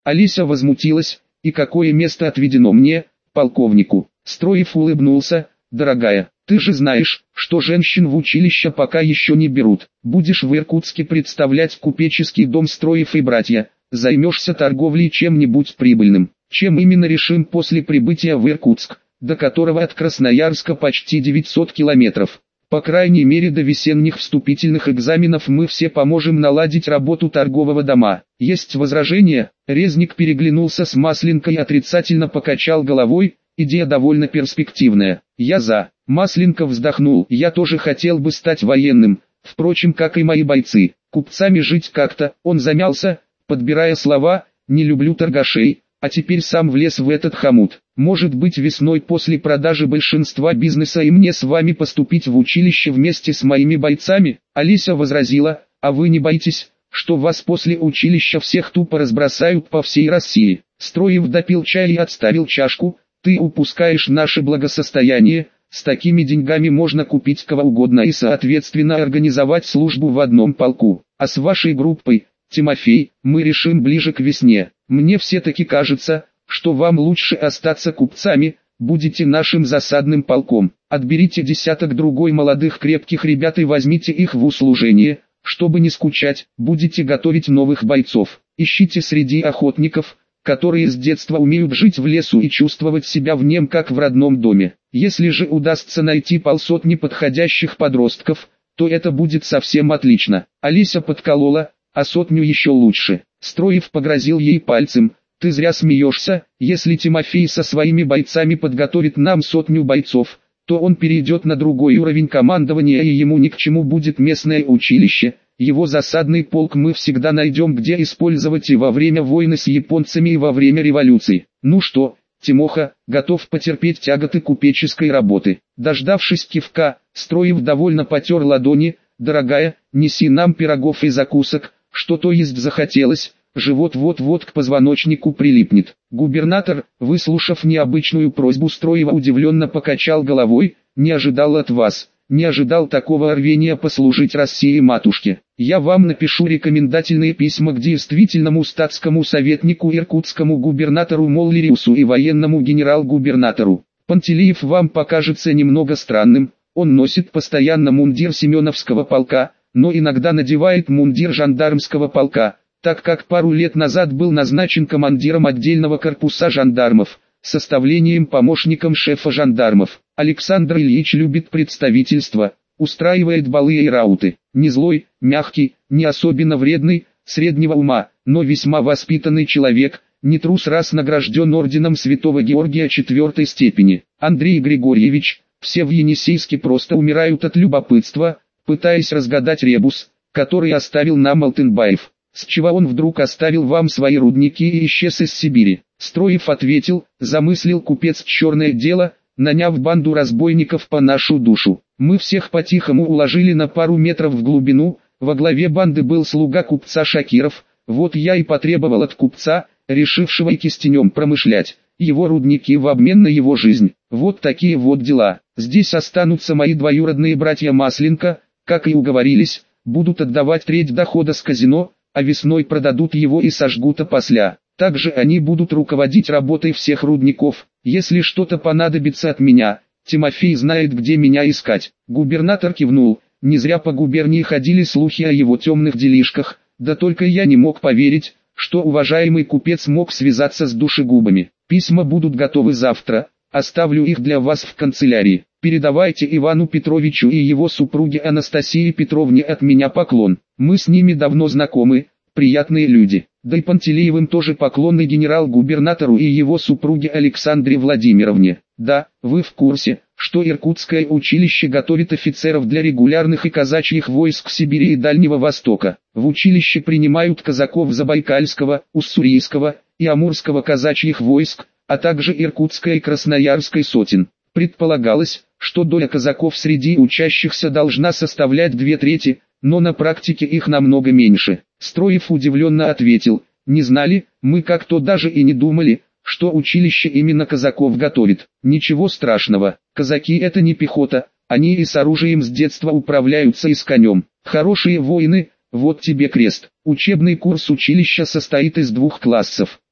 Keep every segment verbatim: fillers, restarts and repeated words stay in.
Олеся возмутилась: и какое место отведено мне, полковнику? Строев улыбнулся: дорогая, ты же знаешь, что женщин в училище пока еще не берут. Будешь в Иркутске представлять купеческий дом Строев и братья, займешься торговлей чем-нибудь прибыльным. Чем именно, решим после прибытия в Иркутск, до которого от Красноярска почти девятьсот километров. По крайней мере до весенних вступительных экзаменов мы все поможем наладить работу торгового дома. Есть возражения? Резник переглянулся с Масленко и отрицательно покачал головой: идея довольно перспективная. Я за. Масленко вздохнул: я тоже хотел бы стать военным, впрочем, как и мои бойцы. Купцами жить как-то. Он замялся, подбирая слова: не люблю торгашей, а теперь сам влез в этот хомут. Может быть, весной после продажи большинства бизнеса и мне с вами поступить в училище вместе с моими бойцами? Олеся возразила: а вы не боитесь, что вас после училища всех тупо разбросают по всей России? Строев допил чай и отставил чашку: ты упускаешь наше благосостояние. С такими деньгами можно купить кого угодно и соответственно организовать службу в одном полку. А с вашей группой, Тимофей, мы решим ближе к весне. Мне все-таки кажется, что вам лучше остаться купцами, будете нашим засадным полком. Отберите десяток другой молодых крепких ребят и возьмите их в услужение, чтобы не скучать. Будете готовить новых бойцов. Ищите среди охотников, которые с детства умеют жить в лесу и чувствовать себя в нем как в родном доме. Если же удастся найти полсотни подходящих подростков, то это будет совсем отлично. Олеся подколола: а сотню еще лучше. Строев погрозил ей пальцем: ты зря смеешься, если Тимофей со своими бойцами подготовит нам сотню бойцов, то он перейдет на другой уровень командования и ему ни к чему будет местное училище. Его засадный полк мы всегда найдем где использовать и во время войны с японцами и во время революции. Ну что, Тимоха, готов потерпеть тяготы купеческой работы? Дождавшись кивка, Строев довольно потер ладони: дорогая, неси нам пирогов и закусок, что-то есть захотелось, живот вот-вот к позвоночнику прилипнет. Губернатор, выслушав необычную просьбу Строева, удивленно покачал головой: не ожидал от вас, не ожидал такого рвения послужить России матушке. Я вам напишу рекомендательные письма к действительному статскому советнику иркутскому губернатору Моллериусу и военному генерал-губернатору. Пантелеев вам покажется немного странным, он носит постоянно мундир Семеновского полка, но иногда надевает мундир жандармского полка, так как пару лет назад был назначен командиром отдельного корпуса жандармов, составлением помощником шефа жандармов. Александр Ильич любит представительство, устраивает балы и рауты. Не злой, мягкий, не особенно вредный, среднего ума, но весьма воспитанный человек, не трус, раз награжден орденом Святого Георгия четвертой степени. Андрей Григорьевич, все в Енисейске просто умирают от любопытства, пытаясь разгадать ребус, который оставил нам Алтынбаев. С чего он вдруг оставил вам свои рудники и исчез из Сибири? Строев ответил: замыслил купец черное дело, наняв банду разбойников по нашу душу. Мы всех по-тихому уложили на пару метров в глубину, во главе банды был слуга купца Шакиров. Вот я и потребовал от купца, решившего и кистенем промышлять, его рудники в обмен на его жизнь. Вот такие вот дела. Здесь останутся мои двоюродные братья Масленко, как и уговорились, будут отдавать треть дохода с казино, а весной продадут его и сожгут опосля. Также они будут руководить работой всех рудников. Если что-то понадобится от меня, Тимофей знает, где меня искать. Губернатор кивнул. Не зря по губернии ходили слухи о его темных делишках, да только я не мог поверить, что уважаемый купец мог связаться с душегубами. Письма будут готовы завтра, оставлю их для вас в канцелярии. Передавайте Ивану Петровичу и его супруге Анастасии Петровне от меня поклон. Мы с ними давно знакомы, приятные люди. Да и Пантелеевым тоже поклонный генерал-губернатору и его супруге Александре Владимировне. Да, вы в курсе, что Иркутское училище готовит офицеров для регулярных и казачьих войск Сибири и Дальнего Востока. В училище принимают казаков Забайкальского, Уссурийского и Амурского казачьих войск, а также Иркутской и Красноярской сотен. Предполагалось, что доля казаков среди учащихся должна составлять две трети, но на практике их намного меньше. Строев удивленно ответил: не знали, мы как-то даже и не думали, что училище именно казаков готовит. Ничего страшного, казаки это не пехота, они и с оружием с детства управляются и с конем. Хорошие воины, вот тебе крест. Учебный курс училища состоит из двух классов.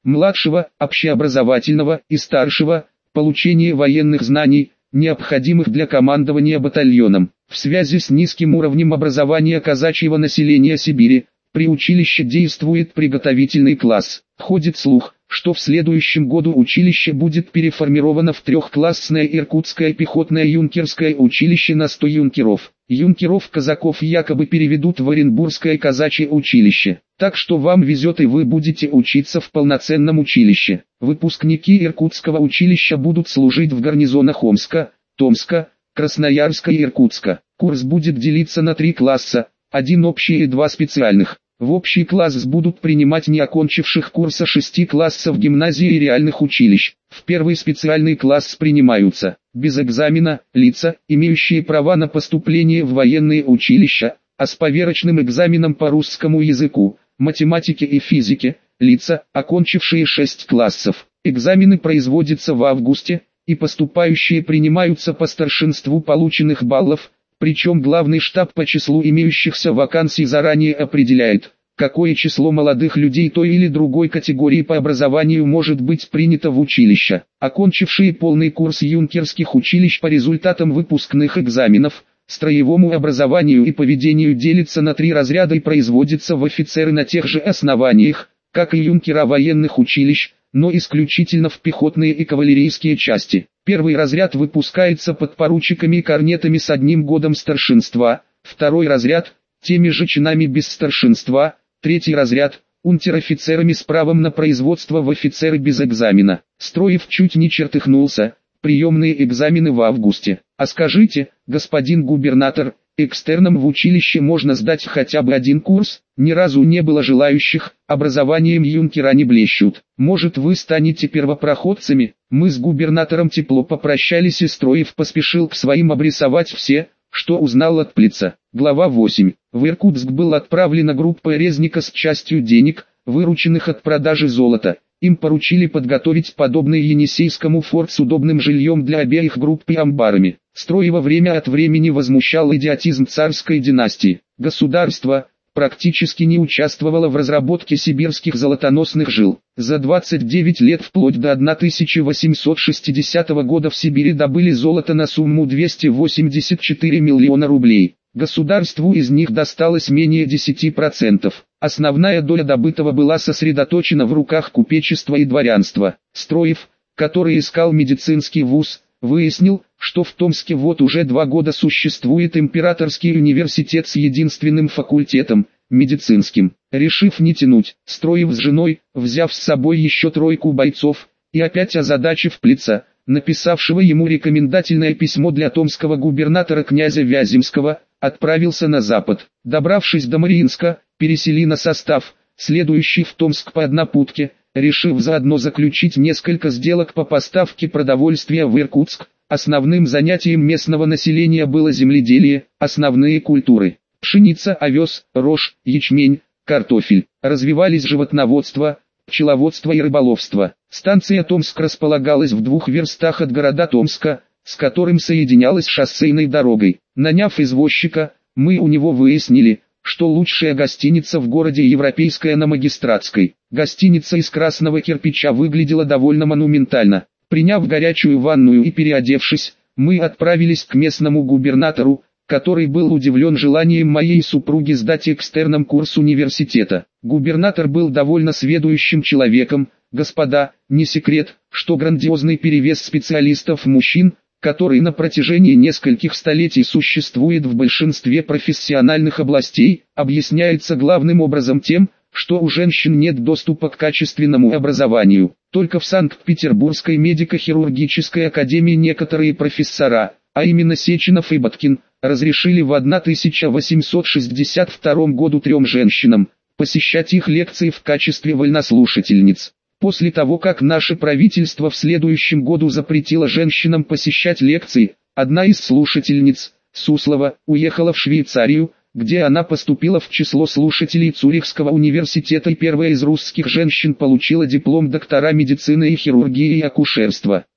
младшего, общеобразовательного и старшего, получение военных знаний, необходимых для командования батальоном. В связи с низким уровнем образования казачьего населения Сибири, при училище действует приготовительный класс. Ходит слух, что в следующем году училище будет переформировано в трехклассное Иркутское пехотное юнкерское училище на сто юнкеров. Юнкеров-казаков якобы переведут в Оренбургское казачье училище. Так что вам везет и вы будете учиться в полноценном училище. Выпускники Иркутского училища будут служить в гарнизонах Омска, Томска, Красноярска и Иркутска. Курс будет делиться на три класса, один общий и два специальных. В общий класс будут принимать не окончивших курса шести классов гимназии и реальных училищ. В первый специальный класс принимаются, без экзамена, лица, имеющие права на поступление в военные училища, а с поверочным экзаменом по русскому языку, математике и физике, лица, окончившие шесть классов. Экзамены производятся в августе, и поступающие принимаются по старшинству полученных баллов, причем главный штаб по числу имеющихся вакансий заранее определяет, какое число молодых людей той или другой категории по образованию может быть принято в училище. Окончившие полный курс юнкерских училищ по результатам выпускных экзаменов, строевому образованию и поведению делятся на три разряда и производятся в офицеры на тех же основаниях, как и юнкера военных училищ, но исключительно в пехотные и кавалерийские части. Первый разряд выпускается подпоручиками и корнетами с одним годом старшинства, второй разряд – теми же чинами без старшинства, третий разряд – унтер-офицерами с правом на производство в офицеры без экзамена. Строев чуть не чертыхнулся, приемные экзамены в августе. А скажите, господин губернатор, экстерном в училище можно сдать хотя бы один курс? Ни разу не было желающих, образованием юнкера не блещут. Может, вы станете первопроходцами? Мы с губернатором тепло попрощались, и Строев поспешил к своим обрисовать все, что узнал от Плица. Глава восемь. В Иркутск был отправлена группа резника с частью денег, вырученных от продажи золота. Им поручили подготовить подобный Енисейскому форт с удобным жильем для обеих групп и амбарами. Строева время от времени возмущал идиотизм царской династии. Государство практически не участвовало в разработке сибирских золотоносных жил. За двадцать девять лет вплоть до тысяча восемьсот шестидесятого года в Сибири добыли золото на сумму двести восемьдесят четыре миллиона рублей. Государству из них досталось менее десяти процентов. Основная доля добытого была сосредоточена в руках купечества и дворянства. Строев, который искал медицинский вуз, выяснил, что в Томске вот уже два года существует императорский университет с единственным факультетом – медицинским. Решив не тянуть, Строев с женой, взяв с собой еще тройку бойцов, и опять озадачив Плица, написавшего ему рекомендательное письмо для томского губернатора князя Вяземского, отправился на запад. Добравшись до Мариинска, пересели на состав, следующий в Томск по однопутке, решив заодно заключить несколько сделок по поставке продовольствия в Иркутск. Основным занятием местного населения было земледелие, основные культуры – пшеница, овес, рожь, ячмень, картофель. Развивались животноводство, пчеловодство и рыболовство. Станция Томск располагалась в двух верстах от города Томска, с которым соединялась шоссейной дорогой. Наняв извозчика, мы у него выяснили, что лучшая гостиница в городе европейская на Магистратской. Гостиница из красного кирпича выглядела довольно монументально. Приняв горячую ванную и переодевшись, мы отправились к местному губернатору, который был удивлен желанием моей супруги сдать экстерном курс университета. Губернатор был довольно сведущим человеком. Господа, не секрет, что грандиозный перевес специалистов-мужчин, который на протяжении нескольких столетий существует в большинстве профессиональных областей, объясняется главным образом тем, что у женщин нет доступа к качественному образованию. Только в Санкт-Петербургской медико-хирургической академии некоторые профессора, а именно Сеченов и Боткин, разрешили в тысяча восемьсот шестьдесят втором году трем женщинам посещать их лекции в качестве вольнослушательниц. После того, как наше правительство в следующем году запретило женщинам посещать лекции, одна из слушательниц, Суслова, уехала в Швейцарию, где она поступила в число слушателей Цюрихского университета и первая из русских женщин получила диплом доктора медицины и хирургии и акушерства.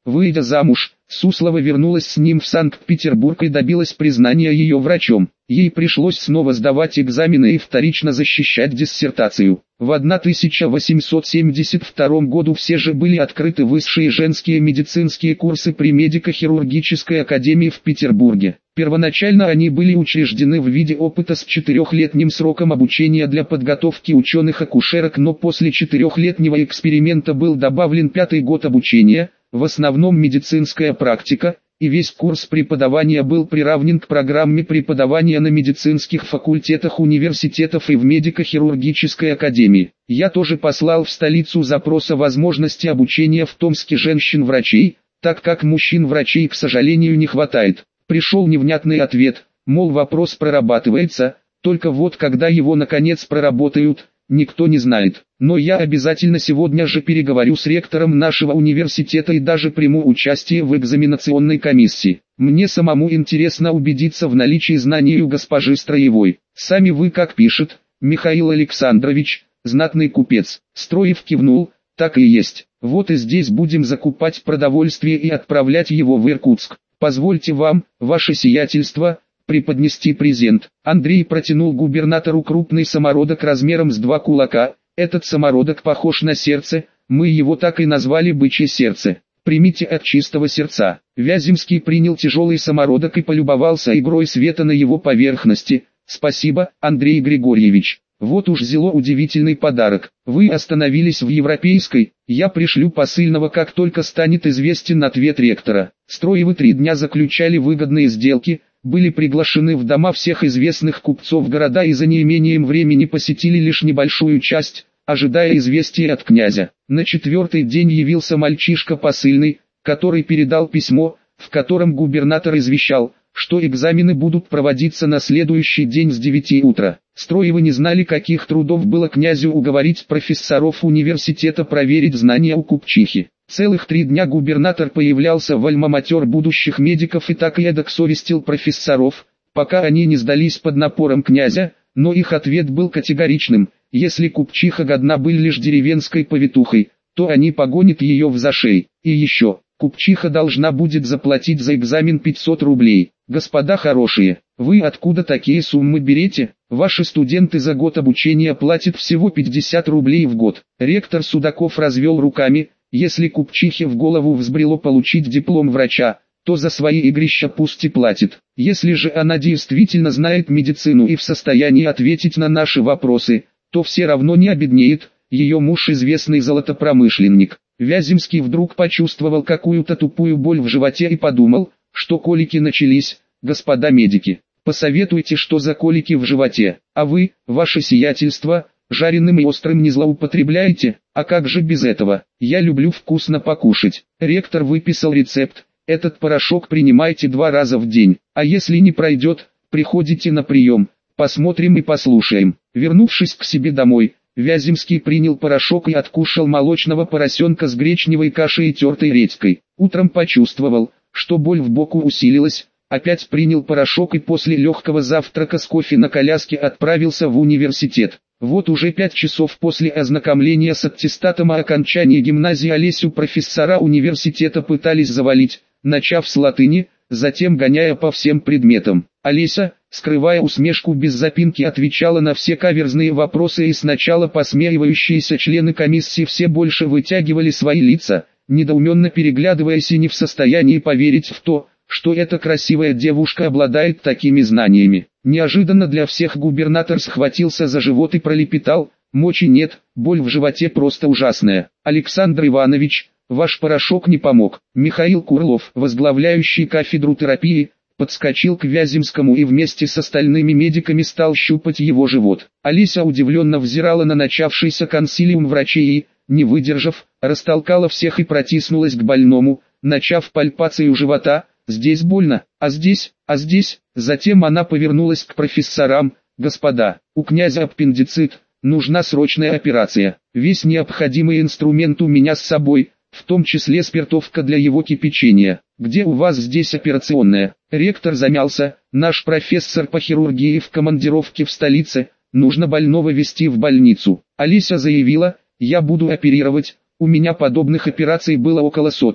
Выйдя замуж, Суслова вернулась с ним в Санкт-Петербург и добилась признания ее врачом. Ей пришлось снова сдавать экзамены и вторично защищать диссертацию. В тысяча восемьсот семьдесят втором году все же были открыты высшие женские медицинские курсы при медико-хирургической академии в Петербурге. Первоначально они были учреждены в виде опыта с четырехлетним сроком обучения для подготовки ученых-акушерок, но после четырехлетнего эксперимента был добавлен пятый год обучения, в основном медицинская практика, и весь курс преподавания был приравнен к программе преподавания на медицинских факультетах университетов и в медико-хирургической академии. Я тоже послал в столицу запрос о возможности обучения в Томске женщин-врачей, так как мужчин-врачей, к сожалению, не хватает. Пришел невнятный ответ, мол, вопрос прорабатывается, только вот когда его наконец проработают, никто не знает. Но я обязательно сегодня же переговорю с ректором нашего университета и даже приму участие в экзаменационной комиссии. Мне самому интересно убедиться в наличии знаний у госпожи Строевой. Сами вы, как пишет Михаил Александрович, знатный купец. Строев кивнул, так и есть. Вот и здесь будем закупать продовольствие и отправлять его в Иркутск. Позвольте вам, ваше сиятельство, преподнести презент. Андрей протянул губернатору крупный самородок размером с два кулака. Этот самородок похож на сердце, мы его так и назвали «бычье сердце». Примите от чистого сердца. Вяземский принял тяжелый самородок и полюбовался игрой света на его поверхности. Спасибо, Андрей Григорьевич. Вот уж зело удивительный подарок. Вы остановились в Европейской, я пришлю посыльного, как только станет известен ответ ректора. Строевы три дня заключали выгодные сделки, были приглашены в дома всех известных купцов города и за неимением времени посетили лишь небольшую часть, ожидая известия от князя. На четвертый день явился мальчишка посыльный, который передал письмо, в котором губернатор извещал, что экзамены будут проводиться на следующий день с девяти утра. Строевы не знали, каких трудов было князю уговорить профессоров университета проверить знания у купчихи. Целых три дня губернатор появлялся в альма-матер будущих медиков и так и эдак совестил профессоров, пока они не сдались под напором князя, но их ответ был категоричным: если купчиха годна быть лишь деревенской повитухой, то они погонят ее в зашей. И еще, купчиха должна будет заплатить за экзамен пятьсот рублей. Господа хорошие, вы откуда такие суммы берете? Ваши студенты за год обучения платят всего пятьдесят рублей в год. Ректор Судаков развел руками: если купчихе в голову взбрело получить диплом врача, то за свои игрища пусть и платит. Если же она действительно знает медицину и в состоянии ответить на наши вопросы, то все равно не обеднеет. Ее муж известный золотопромышленник. Вяземский вдруг почувствовал какую-то тупую боль в животе и подумал, что колики начались. Господа медики, посоветуйте, что за колики в животе. А вы, ваше сиятельство, жареным и острым не злоупотребляете? А как же без этого? Я люблю вкусно покушать. Ректор выписал рецепт. Этот порошок принимайте два раза в день. А если не пройдет, приходите на прием. Посмотрим и послушаем. Вернувшись к себе домой, Вяземский принял порошок и откушал молочного поросенка с гречневой кашей и тертой редькой. Утром почувствовал, что боль в боку усилилась. Опять принял порошок и после легкого завтрака с кофе на коляске отправился в университет. Вот уже пять часов после ознакомления с аттестатом о окончании гимназии Олесю профессора университета пытались завалить, начав с латыни, затем гоняя по всем предметам. Олеся, скрывая усмешку, без запинки отвечала на все каверзные вопросы, и сначала посмеивающиеся члены комиссии все больше вытягивали свои лица, недоуменно переглядываясь и не в состоянии поверить в то, что эта красивая девушка обладает такими знаниями. Неожиданно для всех губернатор схватился за живот и пролепетал: мочи нет, боль в животе просто ужасная. Александр Иванович, ваш порошок не помог. Михаил Курлов, возглавляющий кафедру терапии, подскочил к Вяземскому и вместе с остальными медиками стал щупать его живот. Олеся удивленно взирала на начавшийся консилиум врачей и, не выдержав, растолкала всех и протиснулась к больному, начав пальпацию живота. Здесь больно, а здесь, а здесь. Затем она повернулась к профессорам: господа, у князя аппендицит, нужна срочная операция. Весь необходимый инструмент у меня с собой, в том числе спиртовка для его кипячения. Где у вас здесь операционная? Ректор замялся: наш профессор по хирургии в командировке в столице, нужно больного везти в больницу. Олеся заявила: я буду оперировать, у меня подобных операций было около сотни.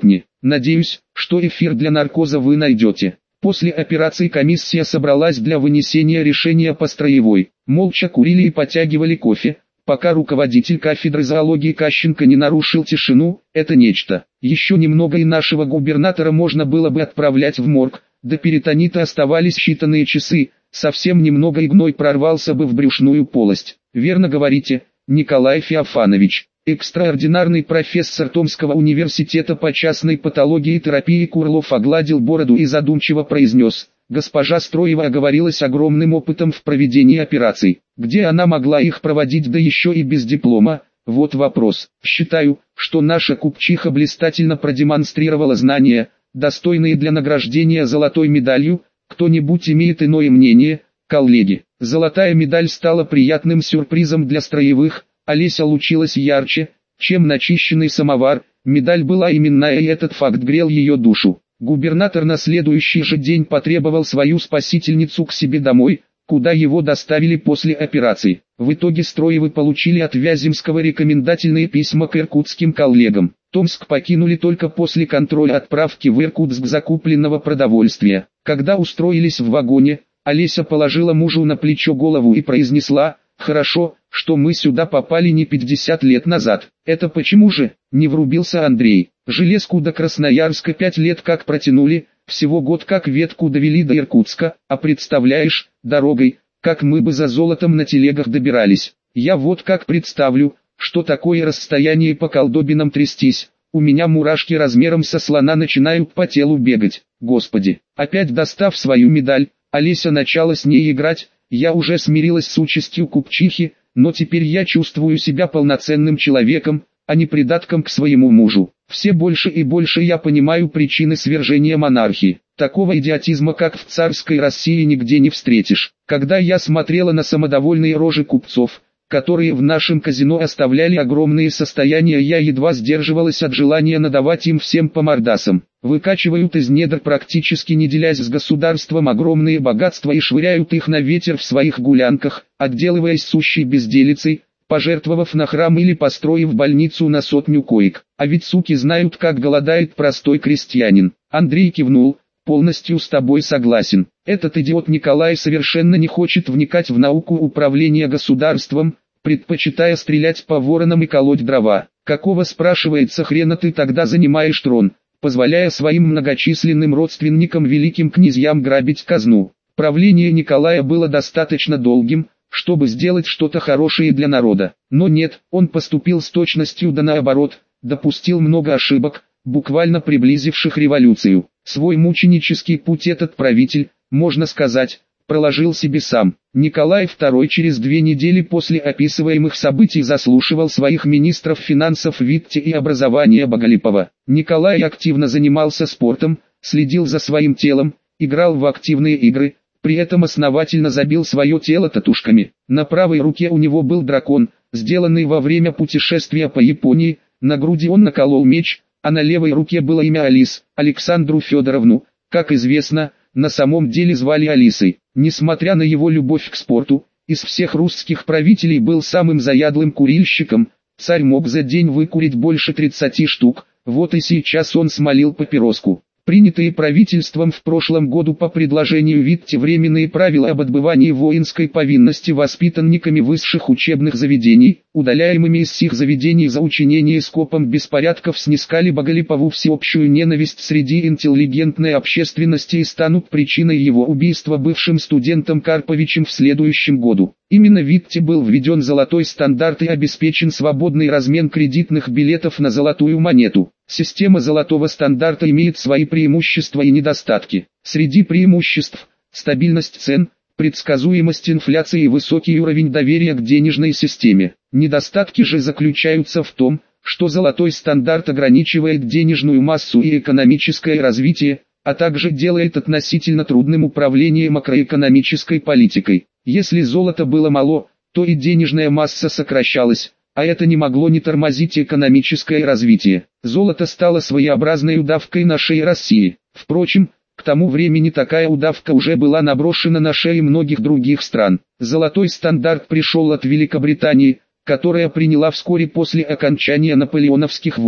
Надеюсь, что эфир для наркоза вы найдете. После операции комиссия собралась для вынесения решения по строевой. Молча курили и потягивали кофе, пока руководитель кафедры зоологии Кащенко не нарушил тишину. Это нечто. Еще немного и нашего губернатора можно было бы отправлять в морг. До перитонита оставались считанные часы, совсем немного и гной прорвался бы в брюшную полость. Верно говорите, Николай Феофанович. Экстраординарный профессор Томского университета по частной патологии и терапии Курлов огладил бороду и задумчиво произнес: «Госпожа Строева оговорилась огромным опытом в проведении операций. Где она могла их проводить, да еще и без диплома? Вот вопрос. Считаю, что наша купчиха блистательно продемонстрировала знания, достойные для награждения золотой медалью. Кто-нибудь имеет иное мнение, коллеги?» Золотая медаль стала приятным сюрпризом для строевых. Олеся лучилась ярче, чем начищенный самовар. Медаль была именная, и этот факт грел ее душу. Губернатор на следующий же день потребовал свою спасительницу к себе домой, куда его доставили после операции. В итоге Строевы получили от Вяземского рекомендательные письма к иркутским коллегам. Томск покинули только после контроля отправки в Иркутск закупленного продовольствия. Когда устроились в вагоне, Олеся положила мужу на плечо голову и произнесла: «Хорошо, что мы сюда попали не пятьдесят лет назад». «Это почему же?» — не врубился Андрей. «Железку до Красноярска пять лет как протянули, всего год как ветку довели до Иркутска, а представляешь, дорогой, как мы бы за золотом на телегах добирались. Я вот как представлю, что такое расстояние по колдобинам трястись, у меня мурашки размером со слона начинают по телу бегать. Господи!» Опять достав свою медаль, Олеся начала с ней играть. «Я уже смирилась с участью купчихи, но теперь я чувствую себя полноценным человеком, а не придатком к своему мужу. Все больше и больше я понимаю причины свержения монархии. Такого идиотизма, как в царской России, нигде не встретишь. Когда я смотрела на самодовольные рожи купцов, которые в нашем казино оставляли огромные состояния, я едва сдерживалась от желания надавать им всем по мордасам. Выкачивают из недр, практически не делясь с государством, огромные богатства и швыряют их на ветер в своих гулянках, отделываясь сущей безделицей, пожертвовав на храм или построив больницу на сотню коек. А ведь суки знают, как голодает простой крестьянин». Андрей кивнул: «Полностью с тобой согласен. Этот идиот Николай совершенно не хочет вникать в науку управления государством, предпочитая стрелять по воронам и колоть дрова. Какого, спрашивается, хрена ты тогда занимаешь трон, позволяя своим многочисленным родственникам, великим князьям, грабить казну?» Правление Николая было достаточно долгим, чтобы сделать что-то хорошее для народа. Но нет, он поступил с точностью да наоборот, допустил много ошибок, буквально приблизивших революцию. Свой мученический путь этот правитель, можно сказать, проложил себе сам. Николай второй через две недели после описываемых событий заслушивал своих министров финансов Витте и образования Боголепова. Николай активно занимался спортом, следил за своим телом, играл в активные игры, при этом основательно забил свое тело татушками. На правой руке у него был дракон, сделанный во время путешествия по Японии, на груди он наколол меч, а на левой руке было имя Алис. Александру Федоровну, как известно, на самом деле звали Алисой. Несмотря на его любовь к спорту, из всех русских правителей был самым заядлым курильщиком. Царь мог за день выкурить больше тридцати штук, вот и сейчас он смолил папироску. Принятые правительством в прошлом году по предложению Витте временные правила об отбывании воинской повинности воспитанниками высших учебных заведений, удаляемыми из сих заведений за учинение скопом беспорядков, снискали Боголепову всеобщую ненависть среди интеллигентной общественности и станут причиной его убийства бывшим студентом Карповичем в следующем году. Именно Витте был введен золотой стандарт и обеспечен свободный размен кредитных билетов на золотую монету. Система золотого стандарта имеет свои преимущества и недостатки. Среди преимуществ – стабильность цен, предсказуемость инфляции и высокий уровень доверия к денежной системе. Недостатки же заключаются в том, что золотой стандарт ограничивает денежную массу и экономическое развитие, а также делает относительно трудным управление макроэкономической политикой. Если золота было мало, то и денежная масса сокращалась, а это не могло не тормозить экономическое развитие. Золото стало своеобразной удавкой на шее России. Впрочем, к тому времени такая удавка уже была наброшена на шеи многих других стран. Золотой стандарт пришел от Великобритании, которая приняла вскоре после окончания наполеоновских войн.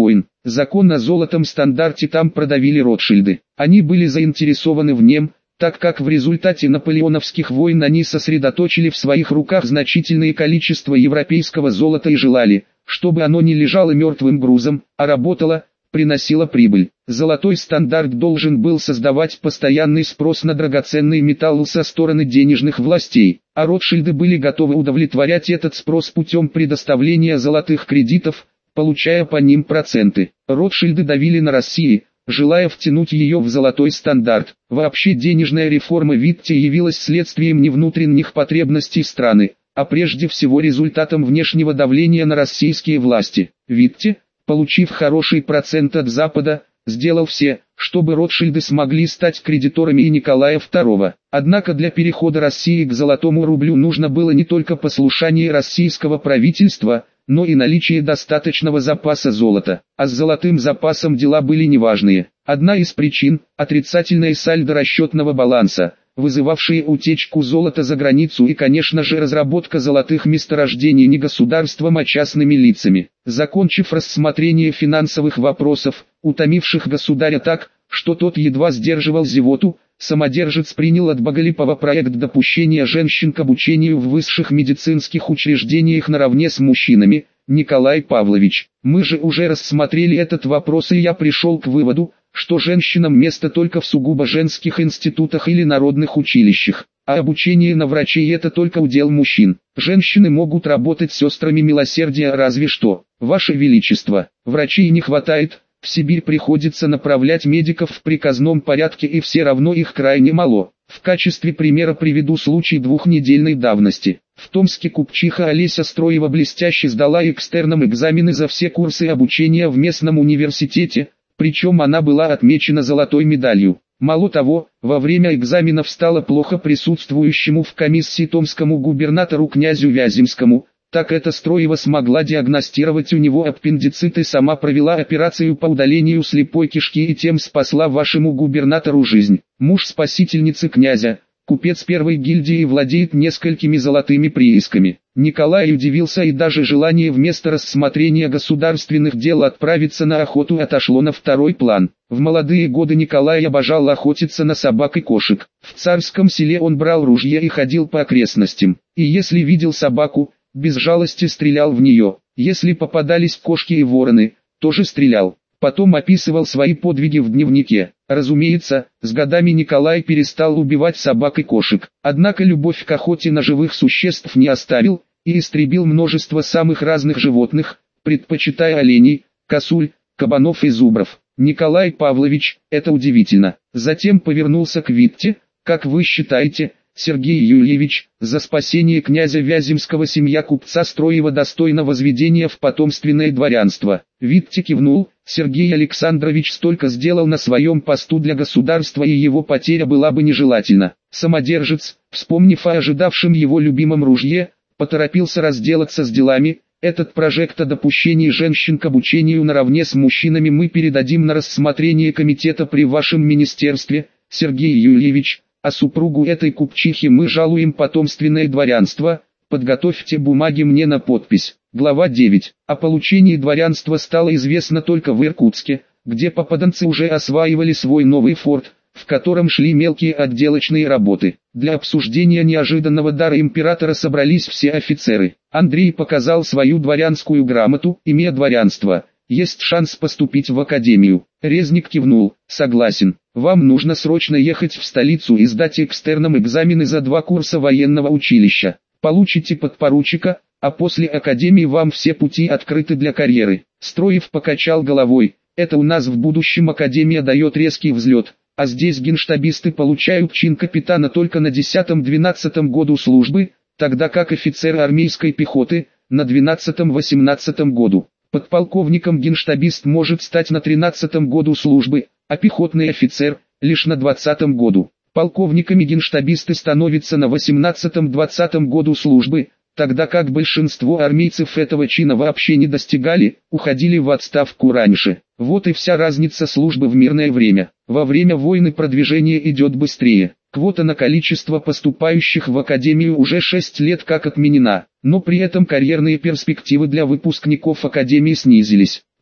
Закон о золотом стандарте там продавили Ротшильды. Они были заинтересованы в нем, так как в результате наполеоновских войн они сосредоточили в своих руках значительное количество европейского золота и желали, чтобы оно не лежало мертвым грузом, а работало, приносило прибыль. Золотой стандарт должен был создавать постоянный спрос на драгоценный металл со стороны денежных властей, а Ротшильды были готовы удовлетворять этот спрос путем предоставления золотых кредитов, получая по ним проценты. Ротшильды давили на Россию, желая втянуть ее в золотой стандарт. Вообще денежная реформа Витте явилась следствием не внутренних потребностей страны, а прежде всего результатом внешнего давления на российские власти. Витте, получив хороший процент от Запада, сделал все, чтобы Ротшильды смогли стать кредиторами и Николая второго. Однако для перехода России к золотому рублю нужно было не только послушание российского правительства, но и наличие достаточного запаса золота. А с золотым запасом дела были неважные. Одна из причин – отрицательное сальдо расчетного баланса, вызывавшие утечку золота за границу и, конечно же, разработка золотых месторождений не государством, а частными лицами. Закончив рассмотрение финансовых вопросов, утомивших государя так, что тот едва сдерживал зевоту, самодержец принял от Боголепова проект допущения женщин к обучению в высших медицинских учреждениях наравне с мужчинами. Николай Павлович, мы же уже рассмотрели этот вопрос, и я пришел к выводу, что женщинам место только в сугубо женских институтах или народных училищах, а обучение на врачей это только удел мужчин. Женщины могут работать сестрами милосердия разве что. Ваше Величество, врачей не хватает, в Сибирь приходится направлять медиков в приказном порядке и все равно их крайне мало. В качестве примера приведу случай двухнедельной давности. В Томске купчиха Олеся Строева блестяще сдала экстерном экзамены за все курсы обучения в местном университете, причем она была отмечена золотой медалью. Мало того, во время экзаменов стало плохо присутствующему в комиссии томскому губернатору князю Вяземскому, так эта Строева смогла диагностировать у него аппендицит и сама провела операцию по удалению слепой кишки и тем спасла вашему губернатору жизнь. Муж спасительницы князя, купец первой гильдии, владеет несколькими золотыми приисками. Николай удивился, и даже желание вместо рассмотрения государственных дел отправиться на охоту отошло на второй план. В молодые годы Николай обожал охотиться на собак и кошек. В царском селе он брал ружье и ходил по окрестностям. И если видел собаку, без жалости стрелял в нее. Если попадались кошки и вороны, тоже стрелял. Потом описывал свои подвиги в дневнике. Разумеется, с годами Николай перестал убивать собак и кошек. Однако любовь к охоте на живых существ не оставил, и истребил множество самых разных животных, предпочитая оленей, косуль, кабанов и зубров. Николай Павлович, это удивительно. Затем повернулся к Витте. Как вы считаете, Сергей Юльевич, за спасение князя Вяземского семья купца Строева достойна возведения в потомственное дворянство? Витте кивнул. Сергей Александрович столько сделал на своем посту для государства, и его потеря была бы нежелательна. Самодержец, вспомнив о ожидавшем его любимом ружье, поторопился разделаться с делами. Этот прожект о допущении женщин к обучению наравне с мужчинами мы передадим на рассмотрение комитета при вашем министерстве, Сергей Юльевич, а супругу этой купчихи мы жалуем потомственное дворянство. Подготовьте бумаги мне на подпись. Глава девять. О получении дворянства стало известно только в Иркутске, где попаданцы уже осваивали свой новый форт, в котором шли мелкие отделочные работы. Для обсуждения неожиданного дара императора собрались все офицеры. Андрей показал свою дворянскую грамоту. Имея дворянство, есть шанс поступить в академию. Резник кивнул. Согласен. Вам нужно срочно ехать в столицу и сдать экстерном экзамены за два курса военного училища. Получите подпоручика, а после академии вам все пути открыты для карьеры. Строев покачал головой. Это у нас в будущем академия дает резкий взлет, а здесь генштабисты получают чин капитана только на десятом-двенадцатом году службы, тогда как офицеры армейской пехоты на двенадцатом-восемнадцатом году. Подполковником генштабист может стать на тринадцатом году службы, а пехотный офицер лишь на двадцатом году. Полковниками генштабисты становятся на восемнадцатом-двадцатом году службы, тогда как большинство армейцев этого чина вообще не достигали, уходили в отставку раньше. Вот и вся разница службы в мирное время. Во время войны продвижение идет быстрее. Квота на количество поступающих в академию уже шесть лет как отменена, но при этом карьерные перспективы для выпускников академии снизились.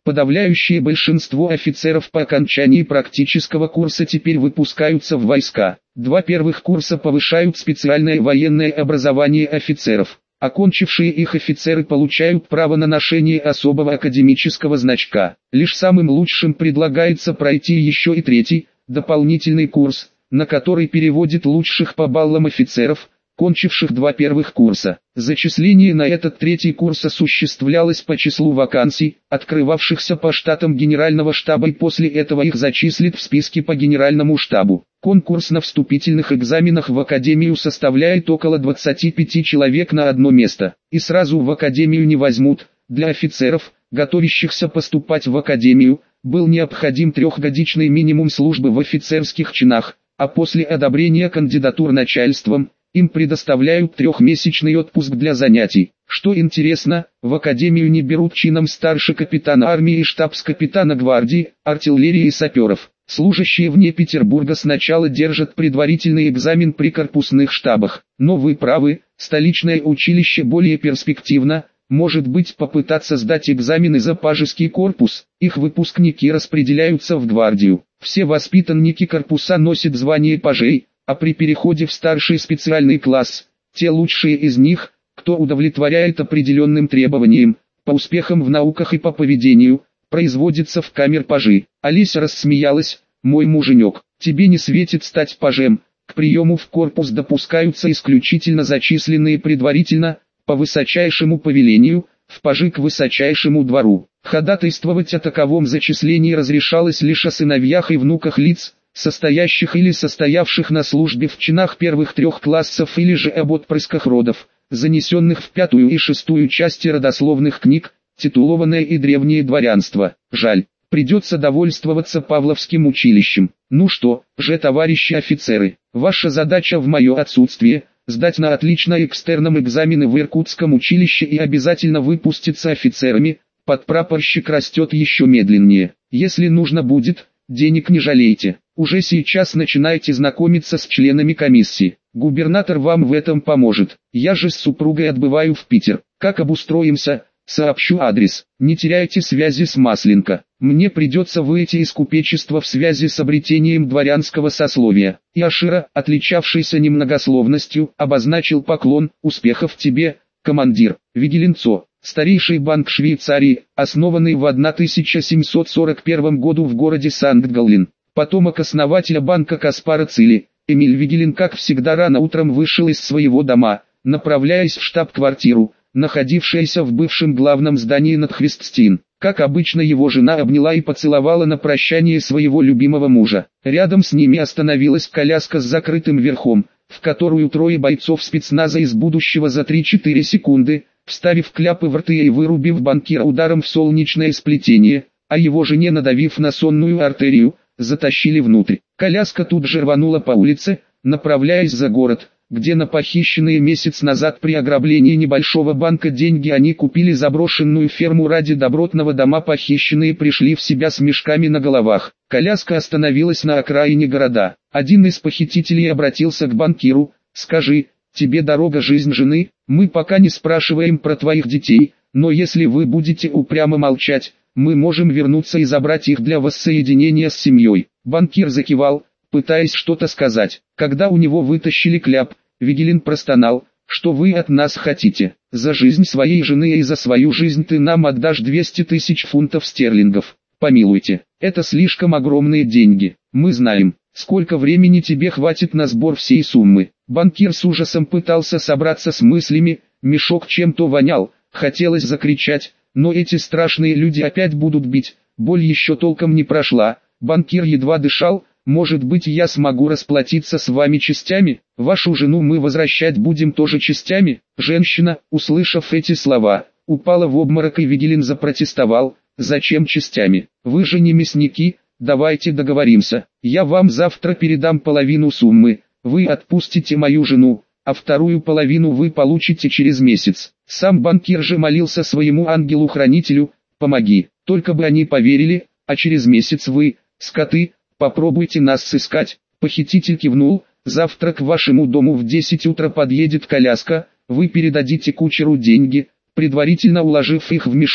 Подавляющее большинство офицеров по окончании практического курса теперь выпускаются в войска. Два первых курса повышают специальное военное образование офицеров. Окончившие их офицеры получают право на ношение особого академического значка. Лишь самым лучшим предлагается пройти еще и третий, дополнительный курс, на который переводят лучших по баллам офицеров, кончивших два первых курса. Зачисление на этот третий курс осуществлялось по числу вакансий, открывавшихся по штатам Генерального штаба, и после этого их зачислят в списки по Генеральному штабу. Конкурс на вступительных экзаменах в Академию составляет около двадцати пяти человек на одно место, и сразу в Академию не возьмут. Для офицеров, готовящихся поступать в Академию, был необходим трехгодичный минимум службы в офицерских чинах, а после одобрения кандидатур начальством, им предоставляют трехмесячный отпуск для занятий. Что интересно, в Академию не берут чином старше капитана армии и штабс-капитана гвардии, артиллерии и саперов. Служащие вне Петербурга сначала держат предварительный экзамен при корпусных штабах. Но вы правы, столичное училище более перспективно, может быть, попытаться сдать экзамены за пажеский корпус. Их выпускники распределяются в гвардию. Все воспитанники корпуса носят звание пажей, а при переходе в старший специальный класс, те лучшие из них, кто удовлетворяет определенным требованиям, по успехам в науках и по поведению, производится в камер-пажи. Олеся рассмеялась: «Мой муженек, тебе не светит стать пажем, к приему в корпус допускаются исключительно зачисленные предварительно, по высочайшему повелению, в пажи к высочайшему двору». Ходатайствовать о таковом зачислении разрешалось лишь о сыновьях и внуках лиц, состоящих или состоявших на службе в чинах первых трех классов, или же об отпрысках родов, занесенных в пятую и шестую части родословных книг, титулованное и древнее дворянство. Жаль, придется довольствоваться Павловским училищем. Ну что же, товарищи офицеры, ваша задача в мое отсутствие – сдать на отлично экстерном экзамены в Иркутском училище и обязательно выпуститься офицерами. Подпрапорщик растет еще медленнее. Если нужно будет, денег не жалейте. Уже сейчас начинайте знакомиться с членами комиссии. Губернатор вам в этом поможет. Я же с супругой отбываю в Питер. Как обустроимся, сообщу адрес. Не теряйте связи с Масленко. Мне придется выйти из купечества в связи с обретением дворянского сословия. И Ашира, отличавшийся немногословностью, обозначил поклон: «Успехов тебе, командир». Вигеленцо, старейший банк Швейцарии, основанный в тысяча семьсот сорок первом году в городе Санкт-Галлен. Потомок основателя банка Каспара Цили, Эмиль Вигелен как всегда рано утром вышел из своего дома, направляясь в штаб-квартиру, находившуюся в бывшем главном здании над Христстин. Как обычно, его жена обняла и поцеловала на прощание своего любимого мужа. Рядом с ними остановилась коляска с закрытым верхом, в которую трое бойцов спецназа из будущего за три-четыре секунды, вставив кляпы в рты и вырубив банкира ударом в солнечное сплетение, а его жене надавив на сонную артерию, затащили внутрь. Коляска тут же рванула по улице, направляясь за город, где на похищенные месяц назад при ограблении небольшого банка деньги они купили заброшенную ферму ради добротного дома. Похищенные пришли в себя с мешками на головах. Коляска остановилась на окраине города. Один из похитителей обратился к банкиру: «Скажи, тебе дорога жизнь жены? Мы пока не спрашиваем про твоих детей, но если вы будете упрямо молчать, мы можем вернуться и забрать их для воссоединения с семьей». Банкир закивал, пытаясь что-то сказать. Когда у него вытащили кляп, Вигелен простонал: «Что вы от нас хотите? За жизнь своей жены и за свою жизнь ты нам отдашь двести тысяч фунтов стерлингов. Помилуйте, это слишком огромные деньги. Мы знаем, сколько времени тебе хватит на сбор всей суммы». Банкир с ужасом пытался собраться с мыслями, мешок чем-то вонял, хотелось закричать, но эти страшные люди опять будут бить, боль еще толком не прошла. Банкир едва дышал: «Может быть, я смогу расплатиться с вами частями? Вашу жену мы возвращать будем тоже частями?» Женщина, услышав эти слова, упала в обморок, и Вигелен запротестовал: «Зачем частями? Вы же не мясники, давайте договоримся. Я вам завтра передам половину суммы, вы отпустите мою жену, а вторую половину вы получите через месяц». Сам банкир же молился своему ангелу-хранителю: «Помоги, только бы они поверили, а через месяц вы, скоты, попробуйте нас сыскать». Похититель кивнул: «Завтра к вашему дому в десять утра подъедет коляска, вы передадите кучеру деньги, предварительно уложив их в мешок,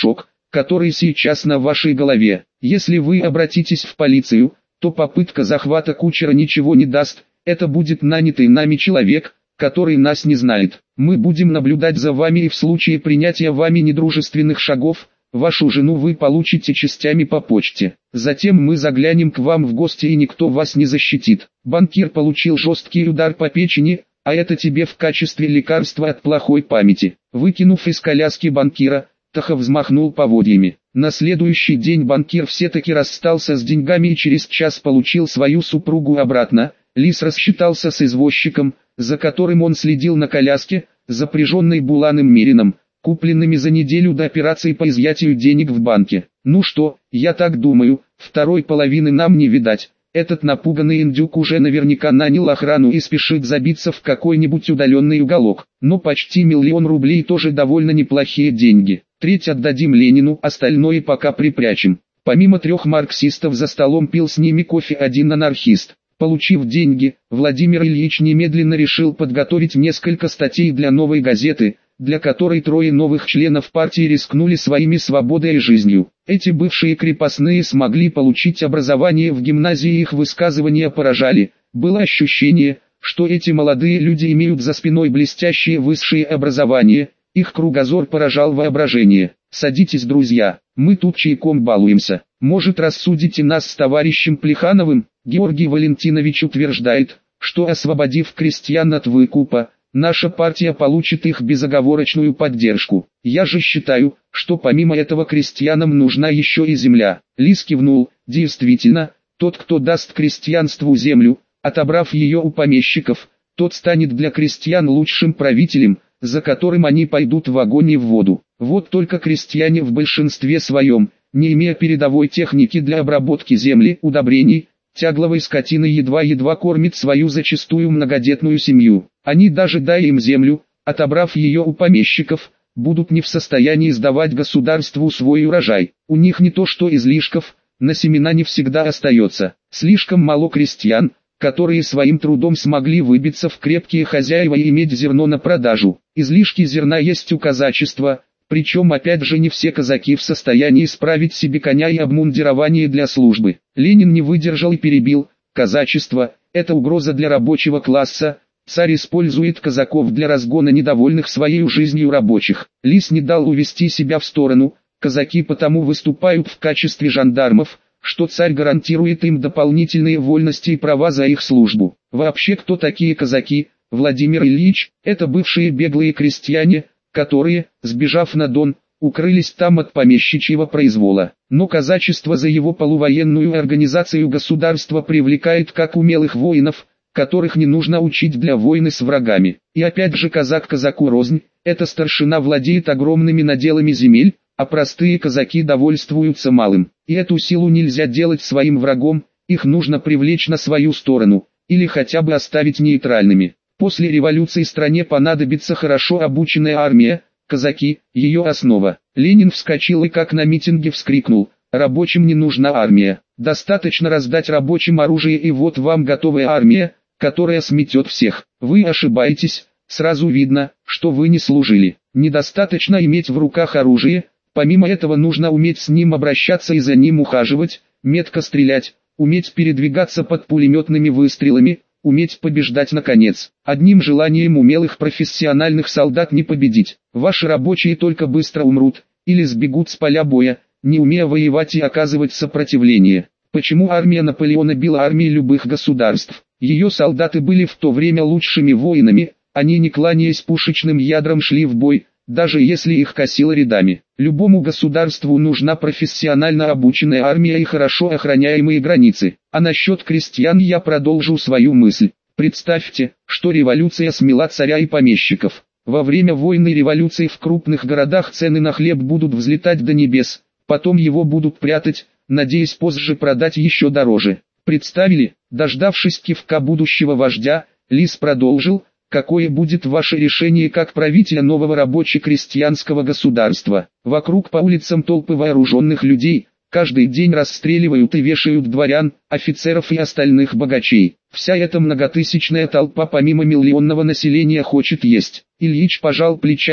который сейчас на вашей голове. Если вы обратитесь в полицию, то попытка захвата кучера ничего не даст, это будет нанятый нами человек, который нас не знает. Мы будем наблюдать за вами и в случае принятия вами недружественных шагов, вашу жену вы получите частями по почте. Затем мы заглянем к вам в гости и никто вас не защитит. Банкир получил жесткий удар по печени, а это тебе в качестве лекарства от плохой памяти. Выкинув из коляски банкира, Таха взмахнул поводьями. На следующий день банкир все-таки расстался с деньгами и через час получил свою супругу обратно. Лис рассчитался с извозчиком, за которым он следил на коляске, запряженной буланым мерином, купленными за неделю до операции по изъятию денег в банке. «Ну что, я так думаю, второй половины нам не видать. Этот напуганный индюк уже наверняка нанял охрану и спешит забиться в какой-нибудь удаленный уголок. Но почти миллион рублей тоже довольно неплохие деньги. Треть отдадим Ленину, остальное пока припрячем». Помимо трех марксистов за столом пил с ними кофе один анархист. Получив деньги, Владимир Ильич немедленно решил подготовить несколько статей для новой газеты, для которой трое новых членов партии рискнули своими свободой и жизнью. Эти бывшие крепостные смогли получить образование в гимназии, их высказывания поражали. Было ощущение, что эти молодые люди имеют за спиной блестящее высшее образование, их кругозор поражал воображение. «Садитесь, друзья, мы тут чайком балуемся. Может, рассудите нас с товарищем Плехановым?» Георгий Валентинович утверждает, что освободив крестьян от выкупа, наша партия получит их безоговорочную поддержку. Я же считаю, что помимо этого крестьянам нужна еще и земля. Лис кивнул. Действительно, тот, кто даст крестьянству землю, отобрав ее у помещиков, тот станет для крестьян лучшим правителем, за которым они пойдут в огонь и в воду. Вот только крестьяне в большинстве своем, не имея передовой техники для обработки земли, удобрений, тягловой скотины едва-едва кормит свою зачастую многодетную семью. Они даже дая им землю, отобрав ее у помещиков, будут не в состоянии сдавать государству свой урожай. У них не то что излишков, на семена не всегда остается. Слишком мало крестьян, которые своим трудом смогли выбиться в крепкие хозяева и иметь зерно на продажу. Излишки зерна есть у казачества, причем опять же не все казаки в состоянии справить себе коня и обмундирование для службы. Ленин не выдержал и перебил: казачество – это угроза для рабочего класса, царь использует казаков для разгона недовольных своей жизнью рабочих. Лис не дал увести себя в сторону, казаки потому выступают в качестве жандармов, что царь гарантирует им дополнительные вольности и права за их службу. Вообще, кто такие казаки? Владимир Ильич – это бывшие беглые крестьяне, которые, сбежав на Дон, укрылись там от помещичьего произвола. Но казачество за его полувоенную организацию государства привлекает как умелых воинов, которых не нужно учить для войны с врагами. И опять же казак казаку рознь, эта старшина владеет огромными наделами земель, а простые казаки довольствуются малым. И эту силу нельзя делать своим врагом, их нужно привлечь на свою сторону, или хотя бы оставить нейтральными. После революции стране понадобится хорошо обученная армия, казаки – ее основа. Ленин вскочил и как на митинге вскрикнул: рабочим не нужна армия, достаточно раздать рабочим оружие и вот вам готовая армия, которая сметет всех. Вы ошибаетесь, сразу видно, что вы не служили. Недостаточно иметь в руках оружие, помимо этого нужно уметь с ним обращаться и за ним ухаживать, метко стрелять, уметь передвигаться под пулеметными выстрелами, уметь побеждать наконец. Одним желанием умелых профессиональных солдат не победить. Ваши рабочие только быстро умрут, или сбегут с поля боя, не умея воевать и оказывать сопротивление. Почему армия Наполеона била армии любых государств? Ее солдаты были в то время лучшими воинами, они не кланяясь пушечным ядрам шли в бой, даже если их косило рядами. Любому государству нужна профессионально обученная армия и хорошо охраняемые границы. А насчет крестьян я продолжу свою мысль. Представьте, что революция смела царя и помещиков. Во время войны революции в крупных городах цены на хлеб будут взлетать до небес, потом его будут прятать, надеясь позже продать еще дороже. Представили? Дождавшись кивка будущего вождя, Лис продолжил: какое будет ваше решение как правителя нового рабоче-крестьянского государства? Вокруг по улицам толпы вооруженных людей, каждый день расстреливают и вешают дворян, офицеров и остальных богачей. Вся эта многотысячная толпа помимо миллионного населения хочет есть. Ильич пожал плечами: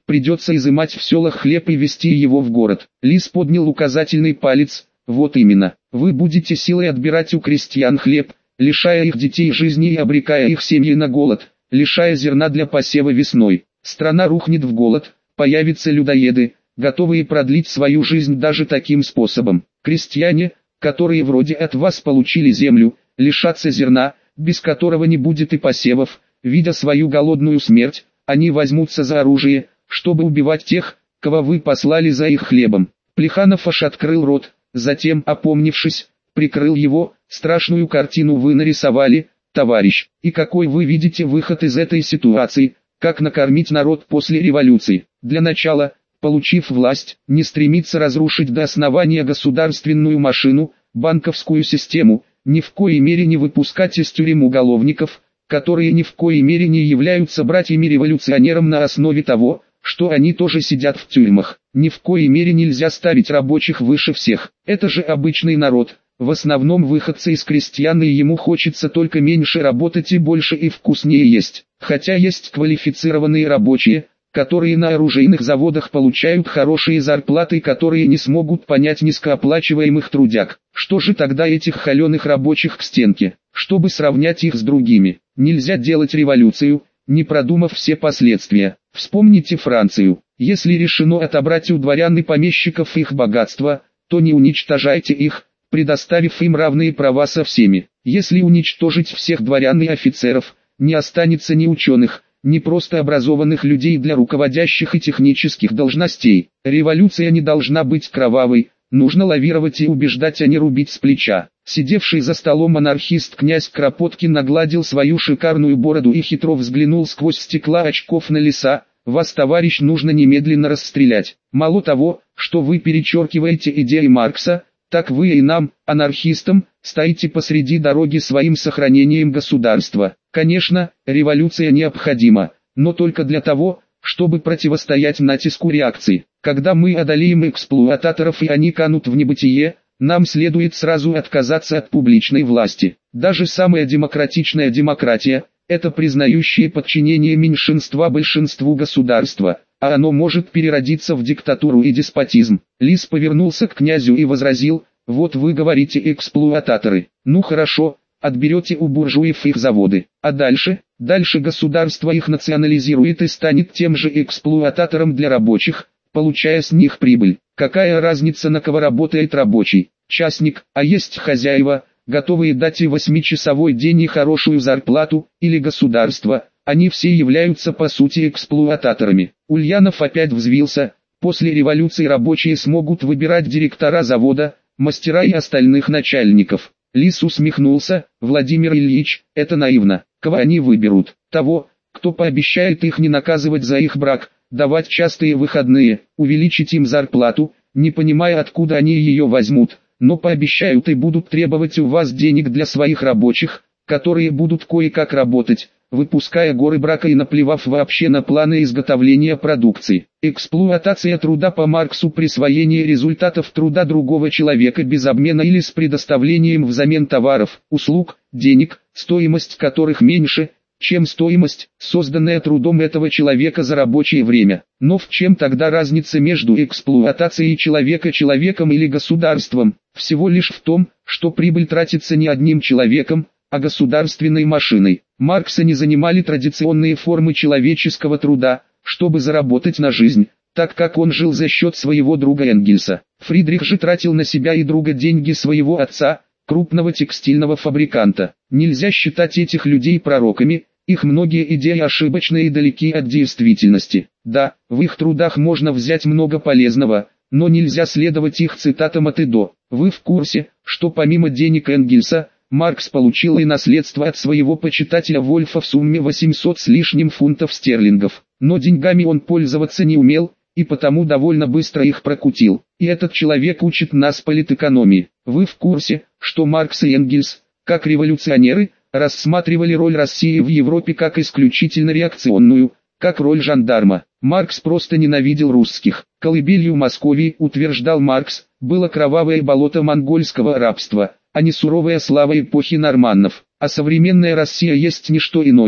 придется изымать в селах хлеб и везти его в город. Лис поднял указательный палец. Вот именно, вы будете силой отбирать у крестьян хлеб, лишая их детей жизни и обрекая их семьи на голод, лишая зерна для посева весной. Страна рухнет в голод, появятся людоеды, готовые продлить свою жизнь даже таким способом. Крестьяне, которые вроде от вас получили землю, лишатся зерна, без которого не будет и посевов. Видя свою голодную смерть, они возьмутся за оружие, чтобы убивать тех, кого вы послали за их хлебом. Плеханов аж открыл рот, затем, опомнившись, прикрыл его. Страшную картину вы нарисовали, товарищ. И какой вы видите выход из этой ситуации? Как накормить народ после революции? Для начала, получив власть, не стремиться разрушить до основания государственную машину, банковскую систему, ни в коей мере не выпускать из тюрем уголовников, которые ни в коей мере не являются братьями-революционерам на основе того, что они тоже сидят в тюрьмах. Ни в коей мере нельзя ставить рабочих выше всех. Это же обычный народ, в основном выходцы из крестьян, и ему хочется только меньше работать и больше и вкуснее есть. Хотя есть квалифицированные рабочие, которые на оружейных заводах получают хорошие зарплаты, которые не смогут понять низкооплачиваемых трудяг. Что же тогда этих холеных рабочих к стенке, чтобы сравнять их с другими? Нельзя делать революцию, не продумав все последствия. Вспомните Францию. Если решено отобрать у дворян и помещиков их богатство, то не уничтожайте их, предоставив им равные права со всеми. Если уничтожить всех дворян и офицеров, не останется ни ученых, ни просто образованных людей для руководящих и технических должностей. Революция не должна быть кровавой, нужно лавировать и убеждать, а не рубить с плеча. Сидевший за столом анархист князь Кропоткин нагладил свою шикарную бороду и хитро взглянул сквозь стекла очков на Лиса. Вас, товарищ, нужно немедленно расстрелять. Мало того, что вы перечеркиваете идеи Маркса, так вы и нам, анархистам, стоите посреди дороги своим сохранением государства. Конечно, революция необходима, но только для того, чтобы противостоять натиску реакции. Когда мы одолеем эксплуататоров и они канут в небытие, нам следует сразу отказаться от публичной власти. Даже самая демократичная демократия – это признающее подчинение меньшинства большинству государства, а оно может переродиться в диктатуру и деспотизм. Лис повернулся к князю и возразил: вот вы говорите эксплуататоры, ну хорошо, отберете у буржуев их заводы, а дальше, дальше государство их национализирует и станет тем же эксплуататором для рабочих, получая с них прибыль. Какая разница, на кого работает рабочий, частник, а есть хозяева, готовые дать и восьмичасовой день и хорошую зарплату, или государство, они все являются по сути эксплуататорами. Ульянов опять взвился. После революции рабочие смогут выбирать директора завода, мастера и остальных начальников. Лис усмехнулся: Владимир Ильич, это наивно. Кого они выберут? Того, кто пообещает их не наказывать за их брак, давать частые выходные, увеличить им зарплату, не понимая, откуда они ее возьмут, но пообещают и будут требовать у вас денег для своих рабочих, которые будут кое-как работать, выпуская горы брака и наплевав вообще на планы изготовления продукции. Эксплуатация труда по Марксу — присвоение результатов труда другого человека без обмена или с предоставлением взамен товаров, услуг, денег, стоимость которых меньше, чем стоимость, созданная трудом этого человека за рабочее время. Но в чем тогда разница между эксплуатацией человека человеком или государством? Всего лишь в том, что прибыль тратится не одним человеком, а государственной машиной. Маркса не занимали традиционные формы человеческого труда, чтобы заработать на жизнь, так как он жил за счет своего друга Энгельса. Фридрих же тратил на себя и друга деньги своего отца, крупного текстильного фабриканта. Нельзя считать этих людей пророками, их многие идеи ошибочны и далеки от действительности. Да, в их трудах можно взять много полезного, но нельзя следовать их цитатам от и до. Вы в курсе, что помимо денег Энгельса, Маркс получил и наследство от своего почитателя Вольфа в сумме восемьсот с лишним фунтов стерлингов. Но деньгами он пользоваться не умел, и потому довольно быстро их прокутил. И этот человек учит нас политэкономии. Вы в курсе, что Маркс и Энгельс, как революционеры, рассматривали роль России в Европе как исключительно реакционную, как роль жандарма. Маркс просто ненавидел русских. Колыбелью Московии, утверждал Маркс, было кровавое болото монгольского рабства, а не суровая слава эпохи норманнов. А современная Россия есть не что иное,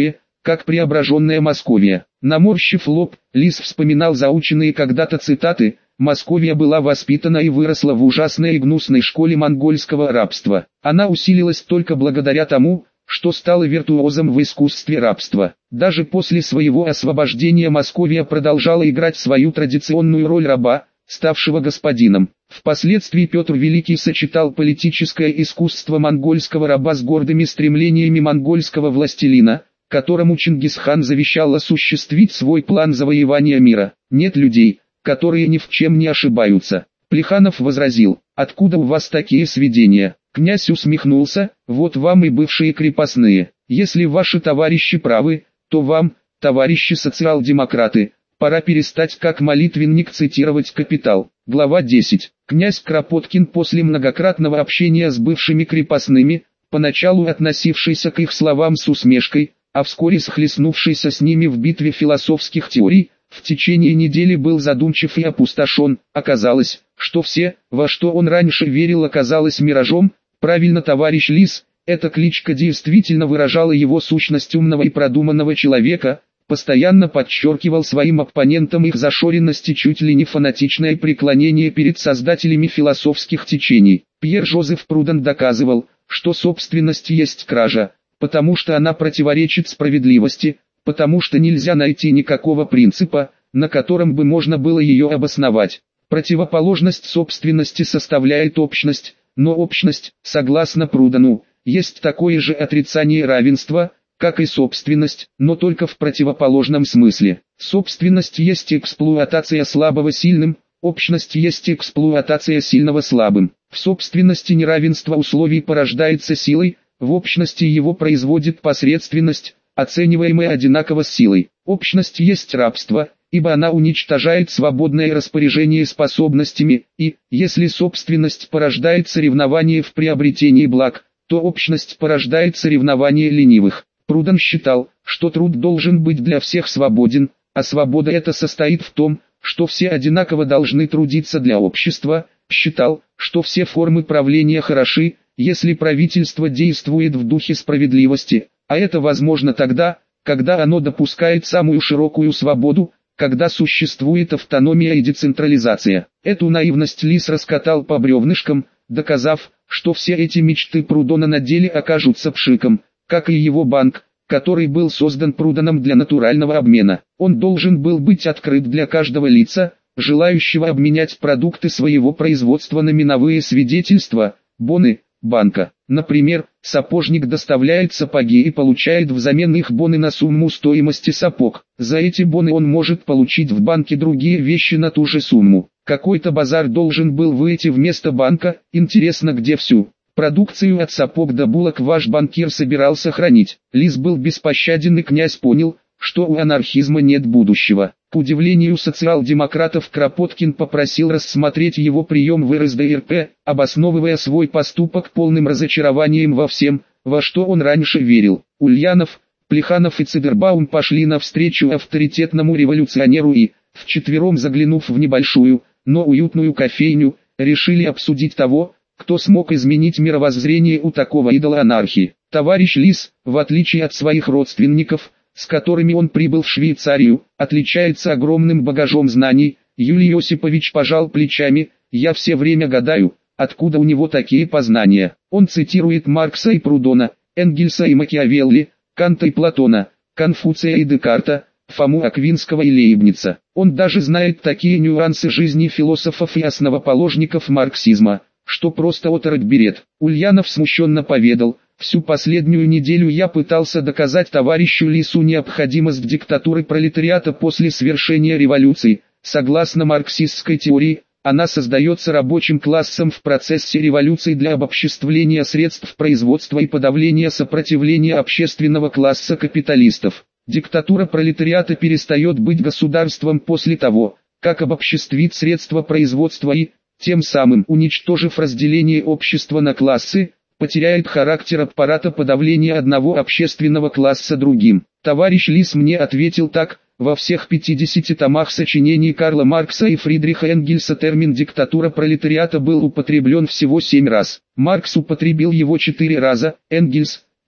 как преображенная Московия. Наморщив лоб, Лис вспоминал заученные когда-то цитаты: «Московия была воспитана и выросла в ужасной и гнусной школе монгольского рабства. Она усилилась только благодаря тому, что стала виртуозом в искусстве рабства». Даже после своего освобождения Московия продолжала играть свою традиционную роль раба, ставшего господином. Впоследствии Петр Великий сочетал политическое искусство монгольского раба с гордыми стремлениями монгольского властелина, которому Чингисхан завещал осуществить свой план завоевания мира. «Нет людей, которые ни в чем не ошибаются». Плеханов возразил: «Откуда у вас такие сведения?» Князь усмехнулся: «Вот вам и бывшие крепостные. Если ваши товарищи правы, то вам, товарищи социал-демократы, пора перестать как молитвенник цитировать «Капитал». Глава десять. Князь Кропоткин после многократного общения с бывшими крепостными, поначалу относившийся к их словам с усмешкой, а вскоре схлестнувшийся с ними в битве философских теорий, в течение недели был задумчив и опустошен. Оказалось, что все, во что он раньше верил, оказалось миражом. Правильно, товарищ Лис, эта кличка действительно выражала его сущность умного и продуманного человека, постоянно подчеркивал своим оппонентам их зашоренность и чуть ли не фанатичное преклонение перед создателями философских течений. Пьер-Жозеф Прудон доказывал, что собственность есть кража, потому что она противоречит справедливости, потому что нельзя найти никакого принципа, на котором бы можно было ее обосновать. Противоположность собственности составляет общность, но общность, согласно Прудону, есть такое же отрицание равенства, как и собственность, но только в противоположном смысле. Собственность есть эксплуатация слабого сильным, общность есть эксплуатация сильного слабым. В собственности неравенство условий порождается силой, в общности его производит посредственность, оцениваемая одинаково с силой. Общность есть рабство, ибо она уничтожает свободное распоряжение способностями, и, если собственность порождает соревнование в приобретении благ, то общность порождает соревнование ленивых. Прудон считал, что труд должен быть для всех свободен, а свобода эта состоит в том, что все одинаково должны трудиться для общества. Считал, что все формы правления хороши, если правительство действует в духе справедливости, а это возможно тогда, когда оно допускает самую широкую свободу, когда существует автономия и децентрализация. Эту наивность Лис раскатал по бревнышкам, доказав, что все эти мечты Прудона на деле окажутся пшиком, как и его банк, который был создан Прудоном для натурального обмена. Он должен был быть открыт для каждого лица, желающего обменять продукты своего производства на миновые свидетельства, боны, банка. Например, сапожник доставляет сапоги и получает взамен их боны на сумму стоимости сапог. За эти боны он может получить в банке другие вещи на ту же сумму. Какой-то базар должен был выйти вместо банка. Интересно, где всю продукцию от сапог до булок ваш банкир собирался хранить? Лис был беспощаден, и князь понял, что у анархизма нет будущего. К удивлению социал-демократов, Кропоткин попросил рассмотреть его прием в эр эс дэ эр пэ, обосновывая свой поступок полным разочарованием во всем, во что он раньше верил. Ульянов, Плеханов и Цидербаум пошли навстречу авторитетному революционеру и, вчетвером заглянув в небольшую, но уютную кофейню, решили обсудить того, кто смог изменить мировоззрение у такого идола анархии. Товарищ Лис, в отличие от своих родственников, с которыми он прибыл в Швейцарию, отличается огромным багажом знаний. Юлий Осипович пожал плечами: «Я все время гадаю, откуда у него такие познания». Он цитирует Маркса и Прудона, Энгельса и Макиавелли, Канта и Платона, Конфуция и Декарта, Фому Аквинского и Лейбница. Он даже знает такие нюансы жизни философов и основоположников марксизма, что просто оторопь берет. Ульянов смущенно поведал: «Всю последнюю неделю я пытался доказать товарищу Лису необходимость диктатуры пролетариата после свершения революции. Согласно марксистской теории, она создается рабочим классом в процессе революции для обобществления средств производства и подавления сопротивления общественного класса капиталистов. Диктатура пролетариата перестает быть государством после того, как обобществит средства производства и, тем самым уничтожив разделение общества на классы, потеряет характер аппарата подавления одного общественного класса другим». Товарищ Лис мне ответил так: «Во всех пятидесяти томах сочинений Карла Маркса и Фридриха Энгельса термин «диктатура пролетариата» был употреблен всего семь раз. Маркс употребил его четыре раза, Энгельс – три.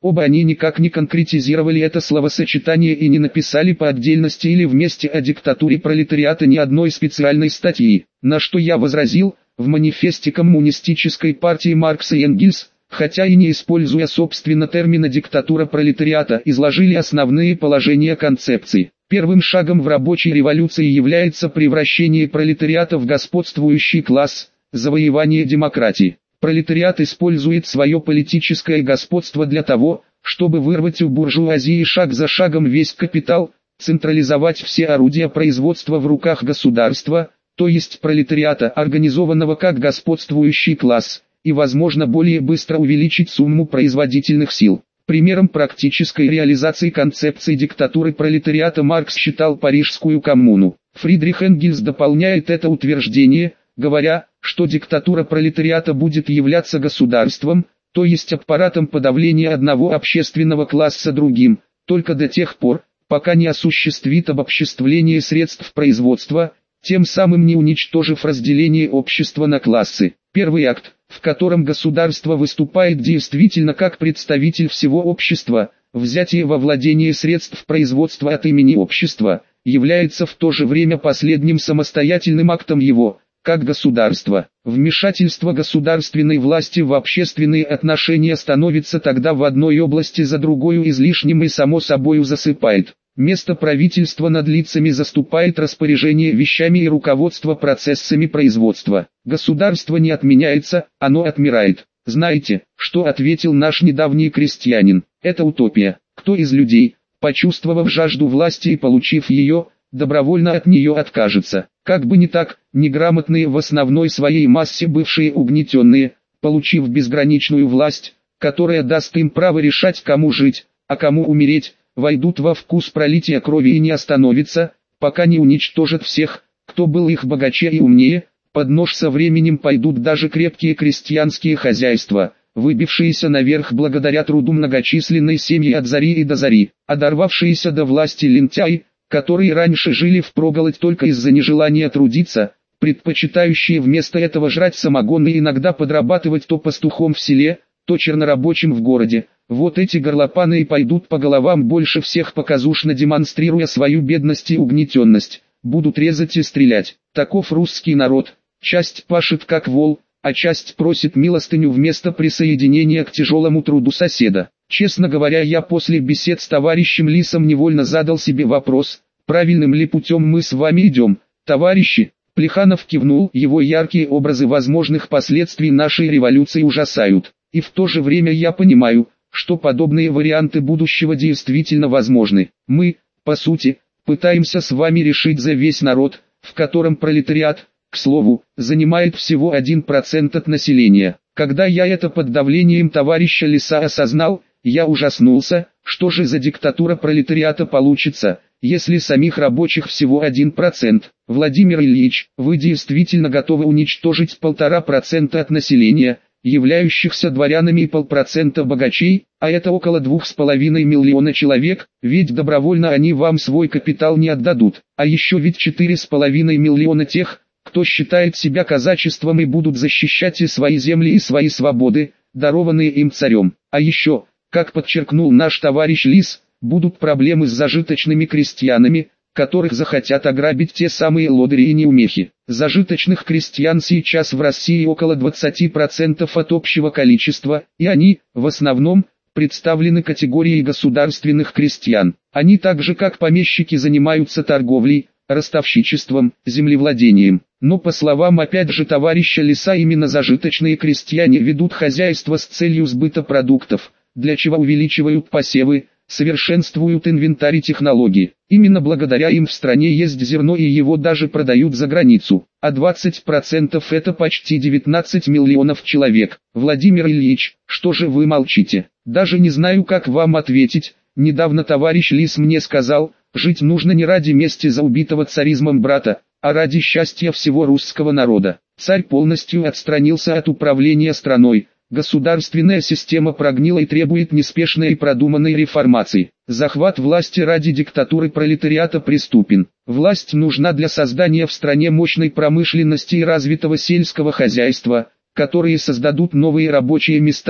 Оба они никак не конкретизировали это словосочетание и не написали по отдельности или вместе о диктатуре пролетариата ни одной специальной статьи, на что я возразил: в манифесте коммунистической партии Маркс и Энгельс, хотя и не используя собственно термина «диктатура пролетариата», изложили основные положения концепции. Первым шагом в рабочей революции является превращение пролетариата в господствующий класс, завоевание демократии. Пролетариат использует свое политическое господство для того, чтобы вырвать у буржуазии шаг за шагом весь капитал, централизовать все орудия производства в руках государства, то есть пролетариата, организованного как господствующий класс, и возможно более быстро увеличить сумму производительных сил. Примером практической реализации концепции диктатуры пролетариата Маркс считал Парижскую коммуну. Фридрих Энгельс дополняет это утверждение, говоря, что диктатура пролетариата будет являться государством, то есть аппаратом подавления одного общественного класса другим, только до тех пор, пока не осуществит обобществление средств производства, тем самым не уничтожив разделение общества на классы. Первый акт, в котором государство выступает действительно как представитель всего общества, взятие во владение средств производства от имени общества, является в то же время последним самостоятельным актом его, как государства. Вмешательство государственной власти в общественные отношения становится тогда в одной области за другой излишним и само собою засыпает. Место правительства над лицами заступает распоряжение вещами и руководство процессами производства. Государство не отменяется, оно отмирает. Знаете, что ответил наш недавний крестьянин? Это утопия. Кто из людей, почувствовав жажду власти и получив ее, добровольно от нее откажется? Как бы не так, неграмотные в основной своей массе бывшие угнетенные, получив безграничную власть, которая даст им право решать, кому жить, а кому умереть, войдут во вкус пролития крови и не остановятся, пока не уничтожат всех, кто был их богаче и умнее. Под нож со временем пойдут даже крепкие крестьянские хозяйства, выбившиеся наверх благодаря труду многочисленной семьи от зари и до зари, а дорвавшиеся до власти лентяи, которые раньше жили впроголодь только из-за нежелания трудиться, предпочитающие вместо этого жрать самогон и иногда подрабатывать то пастухом в селе, то чернорабочим в городе. Вот эти горлопаны и пойдут по головам больше всех, показушно демонстрируя свою бедность и угнетенность, будут резать и стрелять. Таков русский народ, часть пашет как вол, а часть просит милостыню вместо присоединения к тяжелому труду соседа. Честно говоря, я после бесед с товарищем Лисом невольно задал себе вопрос, правильным ли путем мы с вами идем, товарищи. Плеханов кивнул, его яркие образы возможных последствий нашей революции ужасают. И в то же время я понимаю, что подобные варианты будущего действительно возможны. Мы, по сути, пытаемся с вами решить за весь народ, в котором пролетариат, к слову, занимает всего один процент от населения. Когда я это под давлением товарища Лиса осознал, я ужаснулся, что же за диктатура пролетариата получится, если самих рабочих всего один процент. Владимир Ильич, вы действительно готовы уничтожить полтора процента от населения, являющихся дворянами, и полпроцента богачей, а это около двух с половиной миллиона человек, ведь добровольно они вам свой капитал не отдадут, а еще ведь четыре с половиной миллиона тех, кто считает себя казачеством и будут защищать и свои земли и свои свободы, дарованные им царем. А еще, как подчеркнул наш товарищ Лис, будут проблемы с зажиточными крестьянами, которых захотят ограбить те самые лодыри и неумехи. Зажиточных крестьян сейчас в России около двадцати процентов от общего количества, и они, в основном, представлены категорией государственных крестьян. Они так же как помещики занимаются торговлей, ростовщичеством, землевладением. Но по словам опять же товарища Лиса, именно зажиточные крестьяне ведут хозяйство с целью сбыта продуктов, для чего увеличивают посевы, совершенствуют инвентарь и технологии. Именно благодаря им в стране есть зерно и его даже продают за границу. А двадцать процентов это почти девятнадцать миллионов человек. Владимир Ильич, что же вы молчите? Даже не знаю, как вам ответить. Недавно товарищ Лис мне сказал, жить нужно не ради мести за убитого царизмом брата, а ради счастья всего русского народа. Царь полностью отстранился от управления страной. Государственная система прогнила и требует неспешной и продуманной реформации. Захват власти ради диктатуры пролетариата преступен. Власть нужна для создания в стране мощной промышленности и развитого сельского хозяйства, которые создадут новые рабочие места,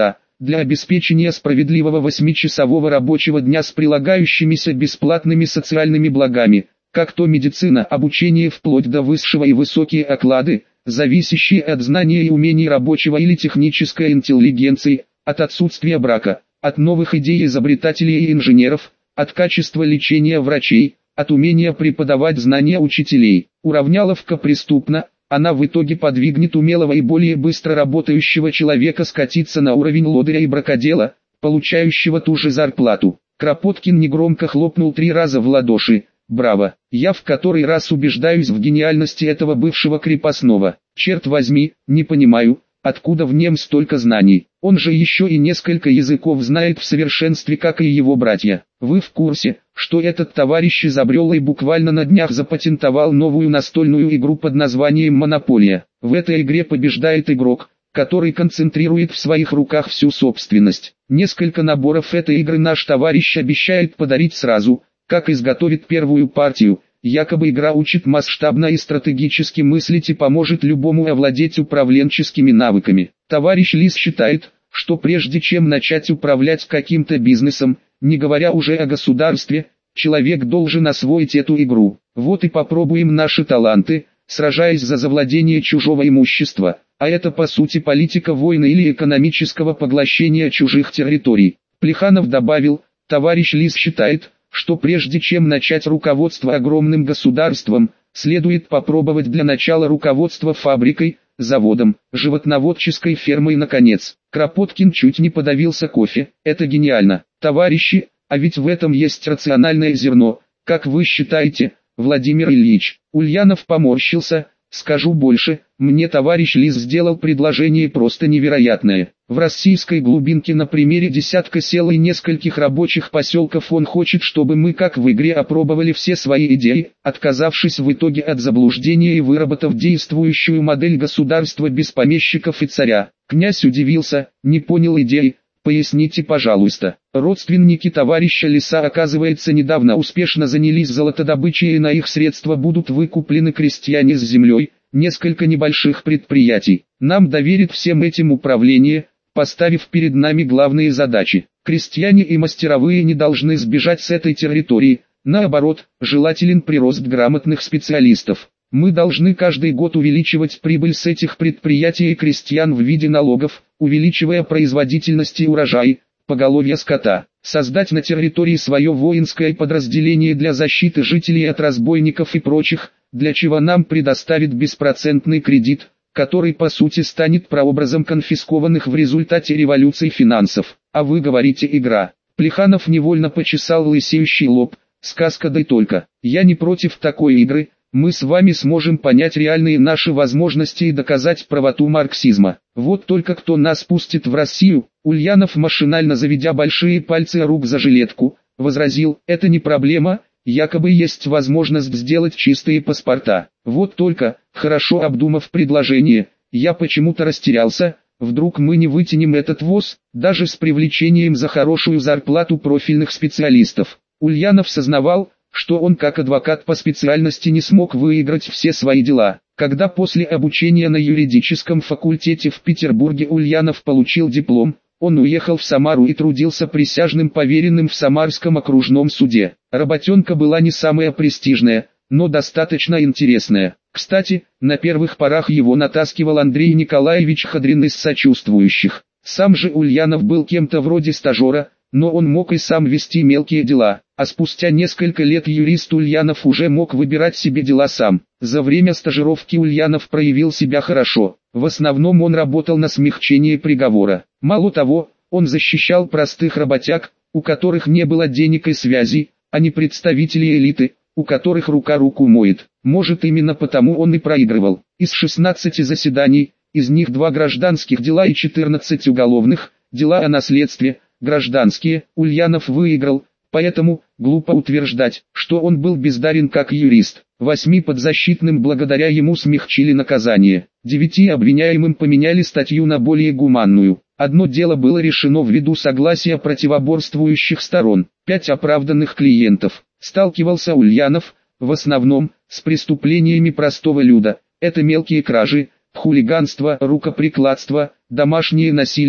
для обеспечения справедливого восьмичасового рабочего дня с прилагающимися бесплатными социальными благами, как то медицина, обучение вплоть до высшего и высокие оклады, зависящие от знания и умений рабочего или технической интеллигенции, от отсутствия брака, от новых идей изобретателей и инженеров, от качества лечения врачей, от умения преподавать знания учителей. Уравняловка преступна, она в итоге подвигнет умелого и более быстро работающего человека скатиться на уровень лодыря и бракодела, получающего ту же зарплату. Кропоткин негромко хлопнул три раза в ладоши. Браво! Я в который раз убеждаюсь в гениальности этого бывшего крепостного. Черт возьми, не понимаю, откуда в нем столько знаний. Он же еще и несколько языков знает в совершенстве, как и его братья. Вы в курсе, что этот товарищ изобрел и буквально на днях запатентовал новую настольную игру под названием «Монополия». В этой игре побеждает игрок, который концентрирует в своих руках всю собственность. Несколько наборов этой игры наш товарищ обещает подарить сразу, как изготовит первую партию. Якобы игра учит масштабно и стратегически мыслить и поможет любому овладеть управленческими навыками. Товарищ Лис считает, что прежде чем начать управлять каким-то бизнесом, не говоря уже о государстве, человек должен освоить эту игру. Вот и попробуем наши таланты, сражаясь за завладение чужого имущества, а это по сути политика войны или экономического поглощения чужих территорий. Плеханов добавил, товарищ Лис считает, что прежде чем начать руководство огромным государством, следует попробовать для начала руководство фабрикой, заводом, животноводческой фермой наконец. Кропоткин чуть не подавился кофе. Это гениально. Товарищи, а ведь в этом есть рациональное зерно, как вы считаете, Владимир Ильич? Ульянов поморщился. Скажу больше, мне товарищ Лис сделал предложение просто невероятное. В российской глубинке на примере десятка сел и нескольких рабочих поселков он хочет, чтобы мы как в игре опробовали все свои идеи, отказавшись в итоге от заблуждения и выработав действующую модель государства без помещиков и царя. Князь удивился, не понял идеи. Поясните, пожалуйста. Родственники товарища Лиса, оказывается, недавно успешно занялись золотодобычей, и на их средства будут выкуплены крестьяне с землей, несколько небольших предприятий. Нам доверит всем этим управление, поставив перед нами главные задачи. Крестьяне и мастеровые не должны сбежать с этой территории, наоборот, желателен прирост грамотных специалистов. Мы должны каждый год увеличивать прибыль с этих предприятий и крестьян в виде налогов, увеличивая производительность и урожай, поголовье скота. Создать на территории свое воинское подразделение для защиты жителей от разбойников и прочих, для чего нам предоставит беспроцентный кредит, который по сути станет прообразом конфискованных в результате революции финансов. А вы говорите игра. Плеханов невольно почесал лысеющий лоб. Сказка да и только. Я не против такой игры. Мы с вами сможем понять реальные наши возможности и доказать правоту марксизма. Вот только кто нас пустит в Россию? Ульянов, машинально заведя большие пальцы рук за жилетку, возразил, это не проблема, якобы есть возможность сделать чистые паспорта. Вот только, хорошо обдумав предложение, я почему-то растерялся, вдруг мы не вытянем этот воз, даже с привлечением за хорошую зарплату профильных специалистов. Ульянов сознавал, что он как адвокат по специальности не смог выиграть все свои дела. Когда после обучения на юридическом факультете в Петербурге Ульянов получил диплом, он уехал в Самару и трудился присяжным поверенным в Самарском окружном суде. Работенка была не самая престижная, но достаточно интересная. Кстати, на первых порах его натаскивал Андрей Николаевич Хадрин из сочувствующих. Сам же Ульянов был кем-то вроде стажера, но он мог и сам вести мелкие дела, а спустя несколько лет юрист Ульянов уже мог выбирать себе дела сам. За время стажировки Ульянов проявил себя хорошо, в основном он работал на смягчение приговора. Мало того, он защищал простых работяг, у которых не было денег и связей, а не представителей элиты, у которых рука руку моет. Может, именно потому он и проигрывал. Из шестнадцати заседаний, из них два гражданских дела и четырнадцать уголовных, дела о наследстве, гражданские, Ульянов выиграл, поэтому, глупо утверждать, что он был бездарен как юрист. Восьми подзащитным благодаря ему смягчили наказание. Девяти обвиняемым поменяли статью на более гуманную. Одно дело было решено ввиду согласия противоборствующих сторон. Пять оправданных клиентов. Сталкивался Ульянов, в основном, с преступлениями простого люда. Это мелкие кражи, хулиганство, рукоприкладство, домашнее насилие,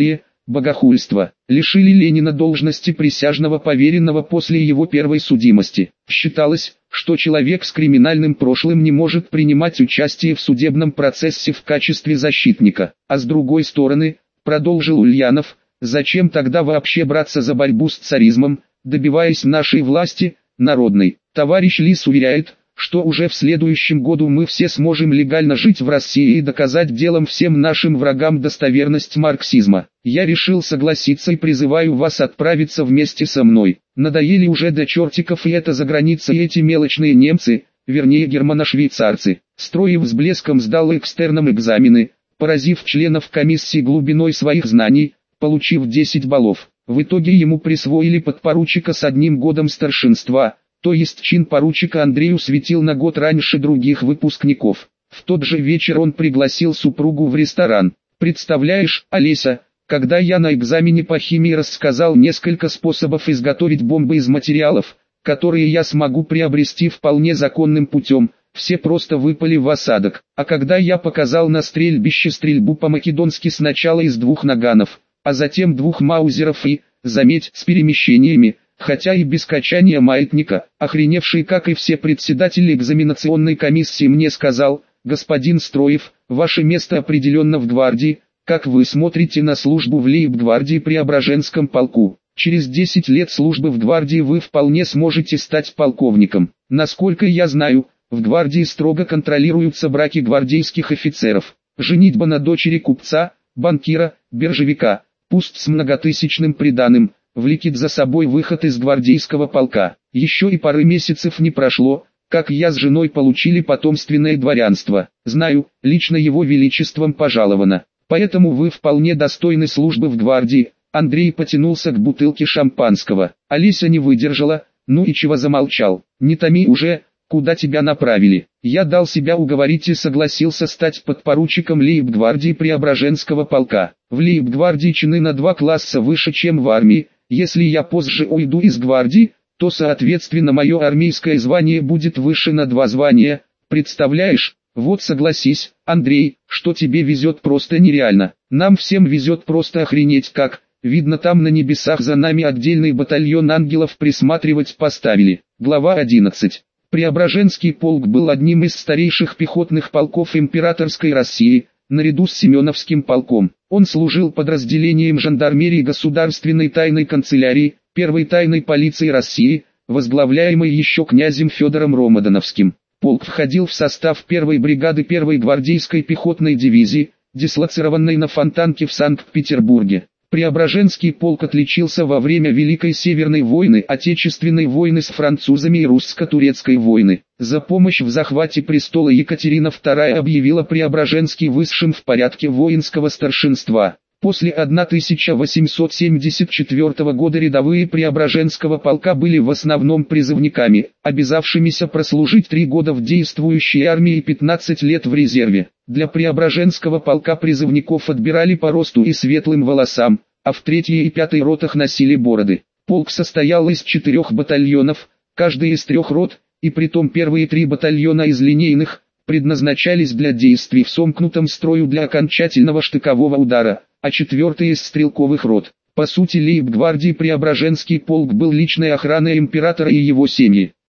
богохульство. Лишили Ленина должности присяжного поверенного после его первой судимости. Считалось, что человек с криминальным прошлым не может принимать участие в судебном процессе в качестве защитника. А с другой стороны, продолжил Ульянов, зачем тогда вообще браться за борьбу с царизмом, добиваясь нашей власти, народной? Товарищ Лис уверяет, что уже в следующем году мы все сможем легально жить в России и доказать делом всем нашим врагам достоверность марксизма. Я решил согласиться и призываю вас отправиться вместе со мной. Надоели уже до чертиков и эта заграница и эти мелочные немцы, вернее германо-швейцарцы. Строев с блеском сдал экстерном экзамены, поразив членов комиссии глубиной своих знаний, получив десять баллов. В итоге ему присвоили подпоручика с одним годом старшинства, то есть чин поручика Андрею светил на год раньше других выпускников. В тот же вечер он пригласил супругу в ресторан. «Представляешь, Олеся, когда я на экзамене по химии рассказал несколько способов изготовить бомбы из материалов, которые я смогу приобрести вполне законным путем, все просто выпали в осадок. А когда я показал на стрельбище стрельбу по-македонски сначала из двух наганов, а затем двух маузеров и, заметь, с перемещениями, хотя и без качания маятника, охреневший как и все председатели экзаменационной комиссии мне сказал: господин Строев, ваше место определенно в гвардии, как вы смотрите на службу в лейб-гвардии Преображенском полку? Через десять лет службы в гвардии вы вполне сможете стать полковником. Насколько я знаю, в гвардии строго контролируются браки гвардейских офицеров. Женитьба на дочери купца, банкира, биржевика, пусть с многотысячным приданым, влекет за собой выход из гвардейского полка. Еще и пары месяцев не прошло, как я с женой получили потомственное дворянство. Знаю, лично его величеством пожаловано. Поэтому вы вполне достойны службы в гвардии. Андрей потянулся к бутылке шампанского. Олеся не выдержала. Ну и чего замолчал? Не томи уже, куда тебя направили? Я дал себя уговорить и согласился стать подпоручиком лейб-гвардии Преображенского полка. В лейб-гвардии чины на два класса выше, чем в армии. Если я позже уйду из гвардии, то соответственно мое армейское звание будет выше на два звания. Представляешь? Вот согласись, Андрей, что тебе везет просто нереально. Нам всем везет просто охренеть как. Видно, там на небесах за нами отдельный батальон ангелов присматривать поставили. Глава одиннадцать. Преображенский полк был одним из старейших пехотных полков императорской России, наряду с Семеновским полком. Он служил подразделением жандармерии Государственной тайной канцелярии, первой тайной полиции России, возглавляемой еще князем Федором Ромодановским. Полк входил в состав первой бригады первой гвардейской пехотной дивизии, дислоцированной на Фонтанке в Санкт-Петербурге. Преображенский полк отличился во время Великой Северной войны, Отечественной войны с французами и русско-турецкой войны. За помощь в захвате престола Екатерина вторая объявила Преображенский высшим в порядке воинского старшинства. После тысяча восемьсот семьдесят четвёртого года рядовые Преображенского полка были в основном призывниками, обязавшимися прослужить три года в действующей армии и пятнадцать лет в резерве. Для Преображенского полка призывников отбирали по росту и светлым волосам, а в третьей и пятой ротах носили бороды. Полк состоял из четырех батальонов, каждый из трех рот, и притом первые три батальона из линейных, предназначались для действий в сомкнутом строю для окончательного штыкового удара, а четвертый из стрелковых рот. По сути, лейб-гвардии Преображенский полк был личной охраной императора и его семьи.